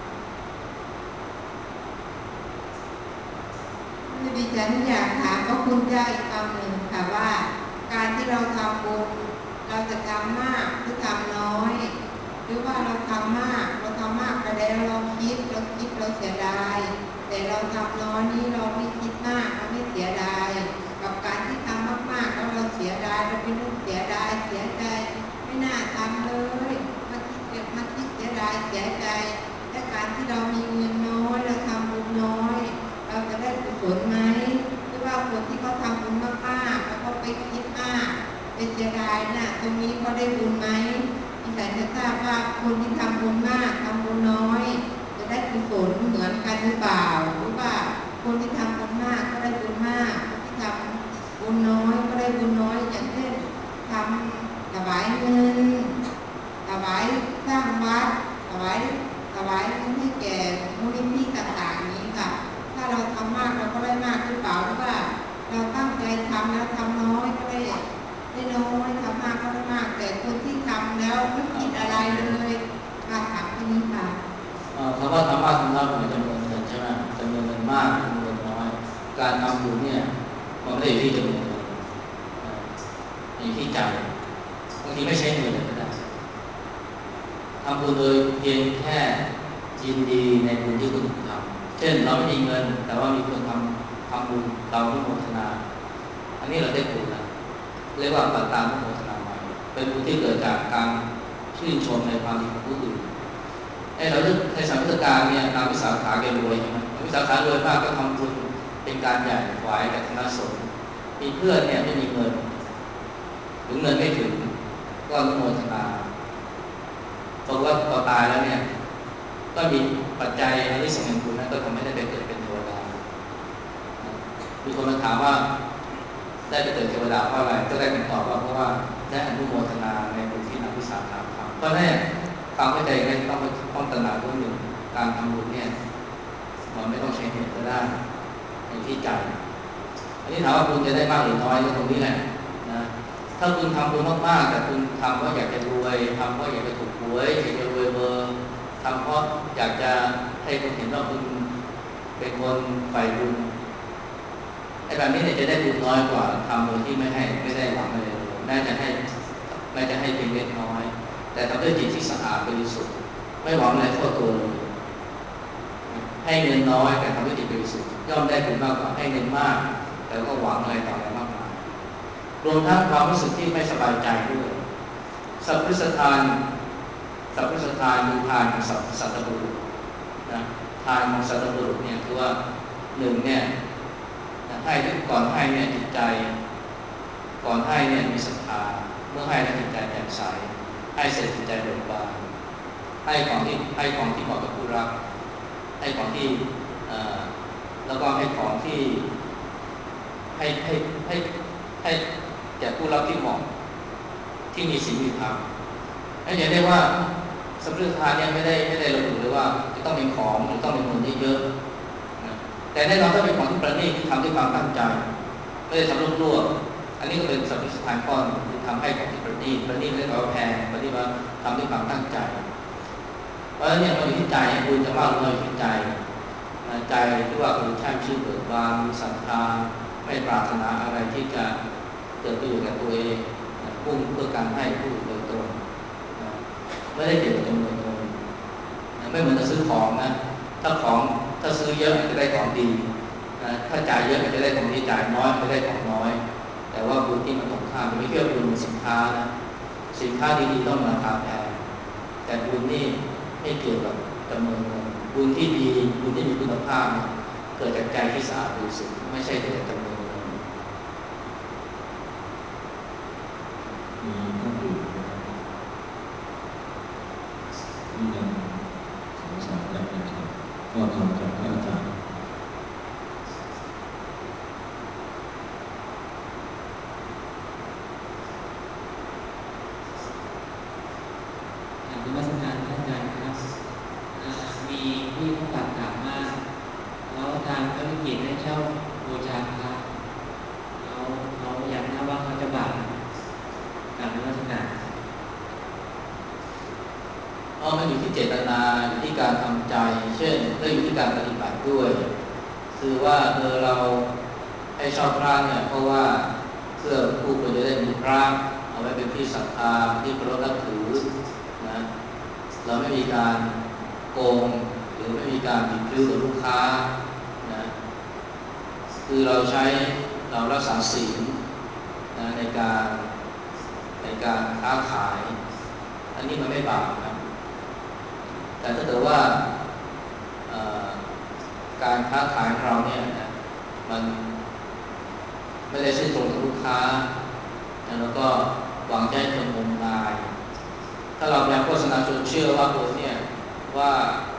ดิฉันอยากถามพระคุณเจ้าอีกคำหนึ่งค่ะว่าการที่เราทำบุญเราจะทำมากหรือทำน้อยหรือว่าเราทำมากเราทำมากไปแล้วเราคิดเราคิดเราเสียดายแต่เราทำน้อยนี้เราไม่คิดมากเราไม่เสียดายกับการที่ทำมากๆแล้วเราเสียดายเราเป็นเรื่องเสียดายเสียใจไม่น่าทำเลยมาคิดเก็บมาคิดเสียดายเสียใจและการที่เรามีเงินน้อยเราทำบุญน้อยเราจะได้กุศลไหมหรือว่าคนที่เขาทำบุญมากๆแล้วเขาไปคิดมากไปเสียดายน่ะตรงนี้เขาได้บุญไหมดิฉันจะทราบว่าคนที่ทำบุญมากทำบุญน้อยจะได้กุศลเหมือนกันหรือเปล่าหรือว่าคนที่ทำบุญมากก็ได้บุญมากคนที่ทำบุญน้อยก็ได้บุญน้อยอย่างเช่นทำถวายเงินถวายสร้างวัดถวายถวายเงินให้แก่มูลนิธิต่างๆนี้ค่ะถ้าเราทำมากเราก็ได้มากหรือเปล่าหรือว่าเราตั้งใจทำแล้วทำน้อยก็ได้ได้น้อยทำมากก็ได้มากแต่คนที่ทำแล้วไม่คิดอะไรเลยค่ะถามแค่นี้ค่ะคำว่าทำมากทำน้อยหมายจำนวนเงินใช่ไหมจำนวนเงินมากจำนวนเงินน้อยการทำบุญเนี่ยมันไม่ได้อยู่ที่จำนวนเงินอยู่ที่ใจบางทีไม่ใช้เงินเลยก็ได้ทำบุญโดยเพียงแค่ยินดีในบุญที่คุณทำเช่นเราไม่มีเงินแต่ว่ามีคนทำทำบุญเราอนุโมทนาอันนี้เราได้บุญนะเรียกว่าปัตตานุโมทนาใหม่เป็นบุญที่เกิดจากการชื่นชมในความดีของผู้อื่นไอ้เราในสมัยพุทธกาลเนี่ยนางวิสาขาแกรวยใช่ไหมวิสาขารวยมากก็ทำบุญเป็นการใหญ่ถวายแก่คณะสงฆ์มีเพื่อนเนี่ยไม่มีเงินหรือเงินไม่ถึงก็อนุโมทนาบอกว่าพอตายแล้วเนี่ยก็มีปัจจัยอริสงส์แห่งบุญนั้นก็ทำให้ได้ไปเกิดเป็นเทวดามีคนมาถามว่าได้ไปเกิดเทวดาเพราะอะไรก็ได้คำตอบว่าเพราะว่าได้อนุโมทนาในบุญที่นางวิสาขาทำก็แน่ความเข้าใจแรกต้องต้องตระหนักว่าหนึ่งการทำบุญเนี่ยมันไม่ต้องใช้เงินก็ได้ในที่ใจอันนี้ถามว่าคุณจะได้มากหรือน้อยก็ตรงนี้แหละนะถ้าคุณทำบุญมากๆแต่คุณทำเพราะอยากจะรวยทำเพราะอยากจะถูกหวยอยากจะรวยเบอร์ทำเพราะอยากจะให้คนเห็นว่าคุณเป็นคนใฝ่บุญไอ้แบบนี้เนี่ยจะได้บุญน้อยกว่าทำโดยที่ไม่ให้ไม่ได้หวังอะไรเลยแม้จะให้แม้จะให้เพียงเล็กน้อยแต่ทำด้วยจิตที่สะอาดบริสุทธิ์ไม่หวังอะไรเข้าตัวเลยให้เงินน้อยแต่ทำด้วยจิตบริสุทธิ์ย่อมได้บุญมากกว่าให้เงินมากแต่ก็หวังอะไรต่ออะไรมากมายรวมทั้งความรู้สึกที่ไม่สบายใจด้วยสัพพุสทานสัพพุสทานคือทานของสัตตบุรุษนะทานของสัตตบุรุษเนี่ยคือว่าหนึ่งเนี่ยให้ก่อนให้เนี่ยจิตใจก่อนให้เนี่ยมีศรัทธาเมื่อให้แล้วจิตใจแจ่มใสให้เสร็จจิตใจเบิกบานให้ของที่ให้ของที่เหมาะกับผู้รับให้ของที่แล้วก็ให้ของที่ให้ให้ให้ให้แก่ผู้รับที่เหมาะที่มีศีลมีธรรมให้เห็นได้ว่าสัพพุทธทานเนี่ยไม่ได้ไม่ได้ระบุเลยว่าจะต้องเป็นของหรือต้องเป็นเงินเยอะๆนะแต่แน่นอนถ้าเป็นของที่ประณีตที่ทำด้วยความตั้งใจไม่ได้ทำรั่วๆอันนี้ก็เป็นสัพพุทธทานก้อนคือทำให้ของที่ประณีตประณีตไม่ได้แปลว่าแพงประณีตว่าทำด้วยความตั้งใจเพราะฉะนั้นเนี่ยมันอยู่ที่ใจบุญจะมากหรือน้อยอยู่ที่ใจใจที่ว่าคือช่างชื่อเบิกบานมีศรัทธาไม่ปรารถนาอะไรที่จะเกิดประโยชน์แก่ตัวเองมุ่งเพื่อการให้ผู้อื่นโดยตรงไม่ได้เกี่ยวกับจำนวนเงินไม่เหมือนจะซื้อของนะถ้าของถ้าซื้อเยอะจะได้ของดีถ้าจ่ายเยอะจะได้ของดีจ่ายน้อยจะได้ของน้อยแต่ว่าบุญที่มันตรงข้ามไม่เกี่ยวกับบุญเหมือนสินค้านะสินค้าดีๆต้องราคาแพงแต่บุญนี่ไม่เกี่ยวกับจำนวนเงินบุญที่ดีบุญที่มีคุณภาพเกิดจากใจที่สะอาดบริสุทธิ์ไม่ใช่เกิดจากจำนวนเงินมีก็ทำจากท่านอาจารย์นมัสการท่านอาจารย์ครับมีที่ผู้ฝากถามว่าแล้วทางธุรกิจได้เช่าบูชาพระแล้วเขาอยากทราบว่าเขาจะบาปการนมัสการอ๋อมันอยู่ที่เจตนาอยู่ที่การทำใจเช่นก็อยู่ที่การปฏิบัติด้วยคือว่าเออเราให้ชอบพระเนี่ยเพราะว่าเพื่อผู้คนจะได้มีพระเอาไว้เป็นที่ศรัทธาที่เคารพนับถือนะเราไม่มีการโกงหรือไม่มีการบิดพลิ้วกับลูกค้านะคือเราใช้เรารักษาศีลนะในการในการค้าขายอันนี้มันไม่บาปนะแต่ถ้าเกิดว่าการค้าขายของเราเนี่ยนะมันไม่ได้ซื่อตรงกับลูกค้าแล้วก็หวังจะให้คนงมงายถ้าเราพยายามโฆษณาชวนเชื่อว่าตัวเนี่ยว่า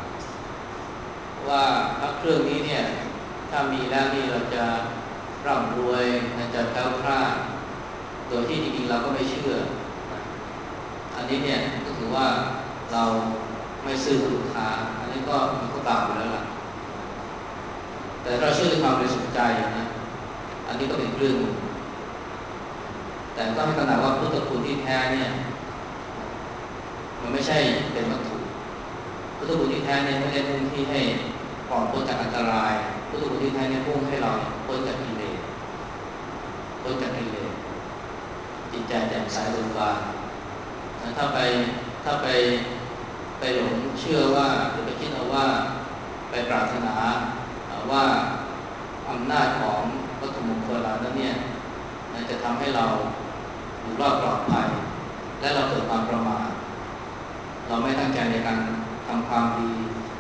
ว่าพระเครื่องนี้เนี่ยถ้ามีแล้วนี่เราจะร่ำรวยจะแคล้วคลาดโดยที่จริงๆเราก็ไม่เชื่ออันนี้เนี่ยก็ถือว่าเราไม่ซื่อกับลูกค้าอันนี้ก็มันก็บาปอยู่แล้วล่ะแต่เราเชื่อด้วยความบริสุทธิ์ใจนะอันนี้ก็เป็นเรื่องนึงแต่ก็ให้ขนาดว่าพุทธคุณที่แท้เนี่ยมันไม่ใช่เป็นวัตถุพุทธคุณที่แท้เนี่ยไม่ได้มุ่งที่ให้ปลอดพ้นจากอันตรายพุทธคุณที่แท้เนี่ยมุ่งให้เราพ้นจากกิเลสพ้นจากกิเลสจิตใจแจ่มใสเบิกบานถ้าไปถ้าไปไปหลงเชื่อว่าหรือไปคิดเอาว่าไปปรารถนาว่าอำนาจของวัตถุมงคลเหล่านั้นเนี่ยจะทำให้เราอยู่รอดปลอดภัยและเราเกิดความประมาทเราไม่ตั้งใจในการทำความดี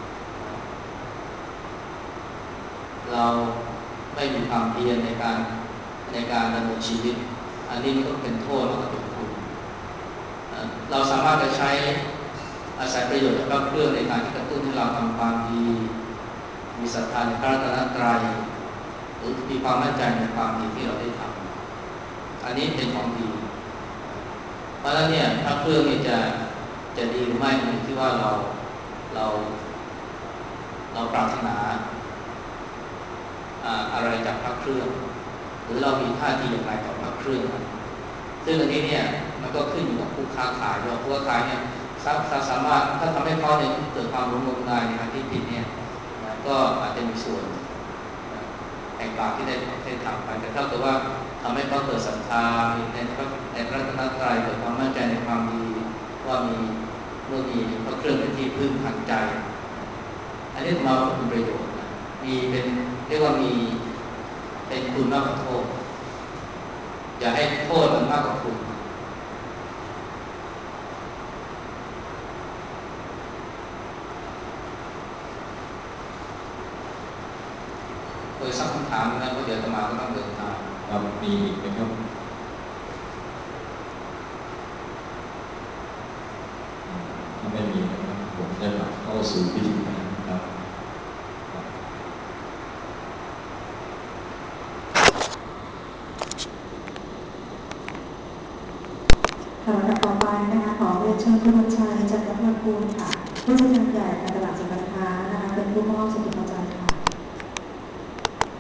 เราไม่มีความเพียรในการในการดำเนินชีวิตอันนี้มันก็เป็นโทษแล้วก็เป็นคุณเราสามารถจะใช้อาศัยประโยชน์จากพระเครื่องในการที่กระตุ้นให้เราทำความดีมีศรัทธาในพระรัตนตรัยหรือมีความมั่นใจในความดีที่เราได้ทำอันนี้เป็นของดีเพราะฉะนั้นเนี่ยพระเครื่องนี่จะจะดีหรือไม่อยู่ที่ว่าเราเราเราปรารถนาอะไรจากพระเครื่องหรือเรามีท่าทีอย่างไรต่อพระเครื่องซึ่งอันนี้เนี่ยมันก็ขึ้นอยู่กับผู้ค้าขายด้วยผู้ค้าขายเนี่ยสามารถถ้าทำให้เขาเนี่ยเกิดความรู้งมงายในทางที่ผิดเนี่ยก็อาจจะมีส่วนแห่งบาปที่ได้ได้ทำไปแต่ถ้าเกิดว่าทำให้เขาเกิดศรัทธาในพระในพระรัตนตรัยเกิดความมั่นใจในความดีว่ามีเมื่อมีพระเครื่องเป็นที่พึ่งทางใจอันนี้มาเป็นประโยชน์มีเป็นเรียกว่ามีเป็นคุณมากกว่าโทษอย่าให้โทษมันมากกว่าคุณเคยสักคำถามนะเพราะเดี๋ยวจะมาก็ต้องเดินทางครับมีอีกไหมครับถ้าไม่มีนะครับผมจะกลับเข้าสู่พิธีการครับค่ะและต่อไปนะคะขอเรียนเชิญคุณชัยจันทพัฒน์ภูมิค่ะผู้จัดการใหญ่การตลาดสินค้านะคะเป็นผู้มอบสิทธิประโยชน์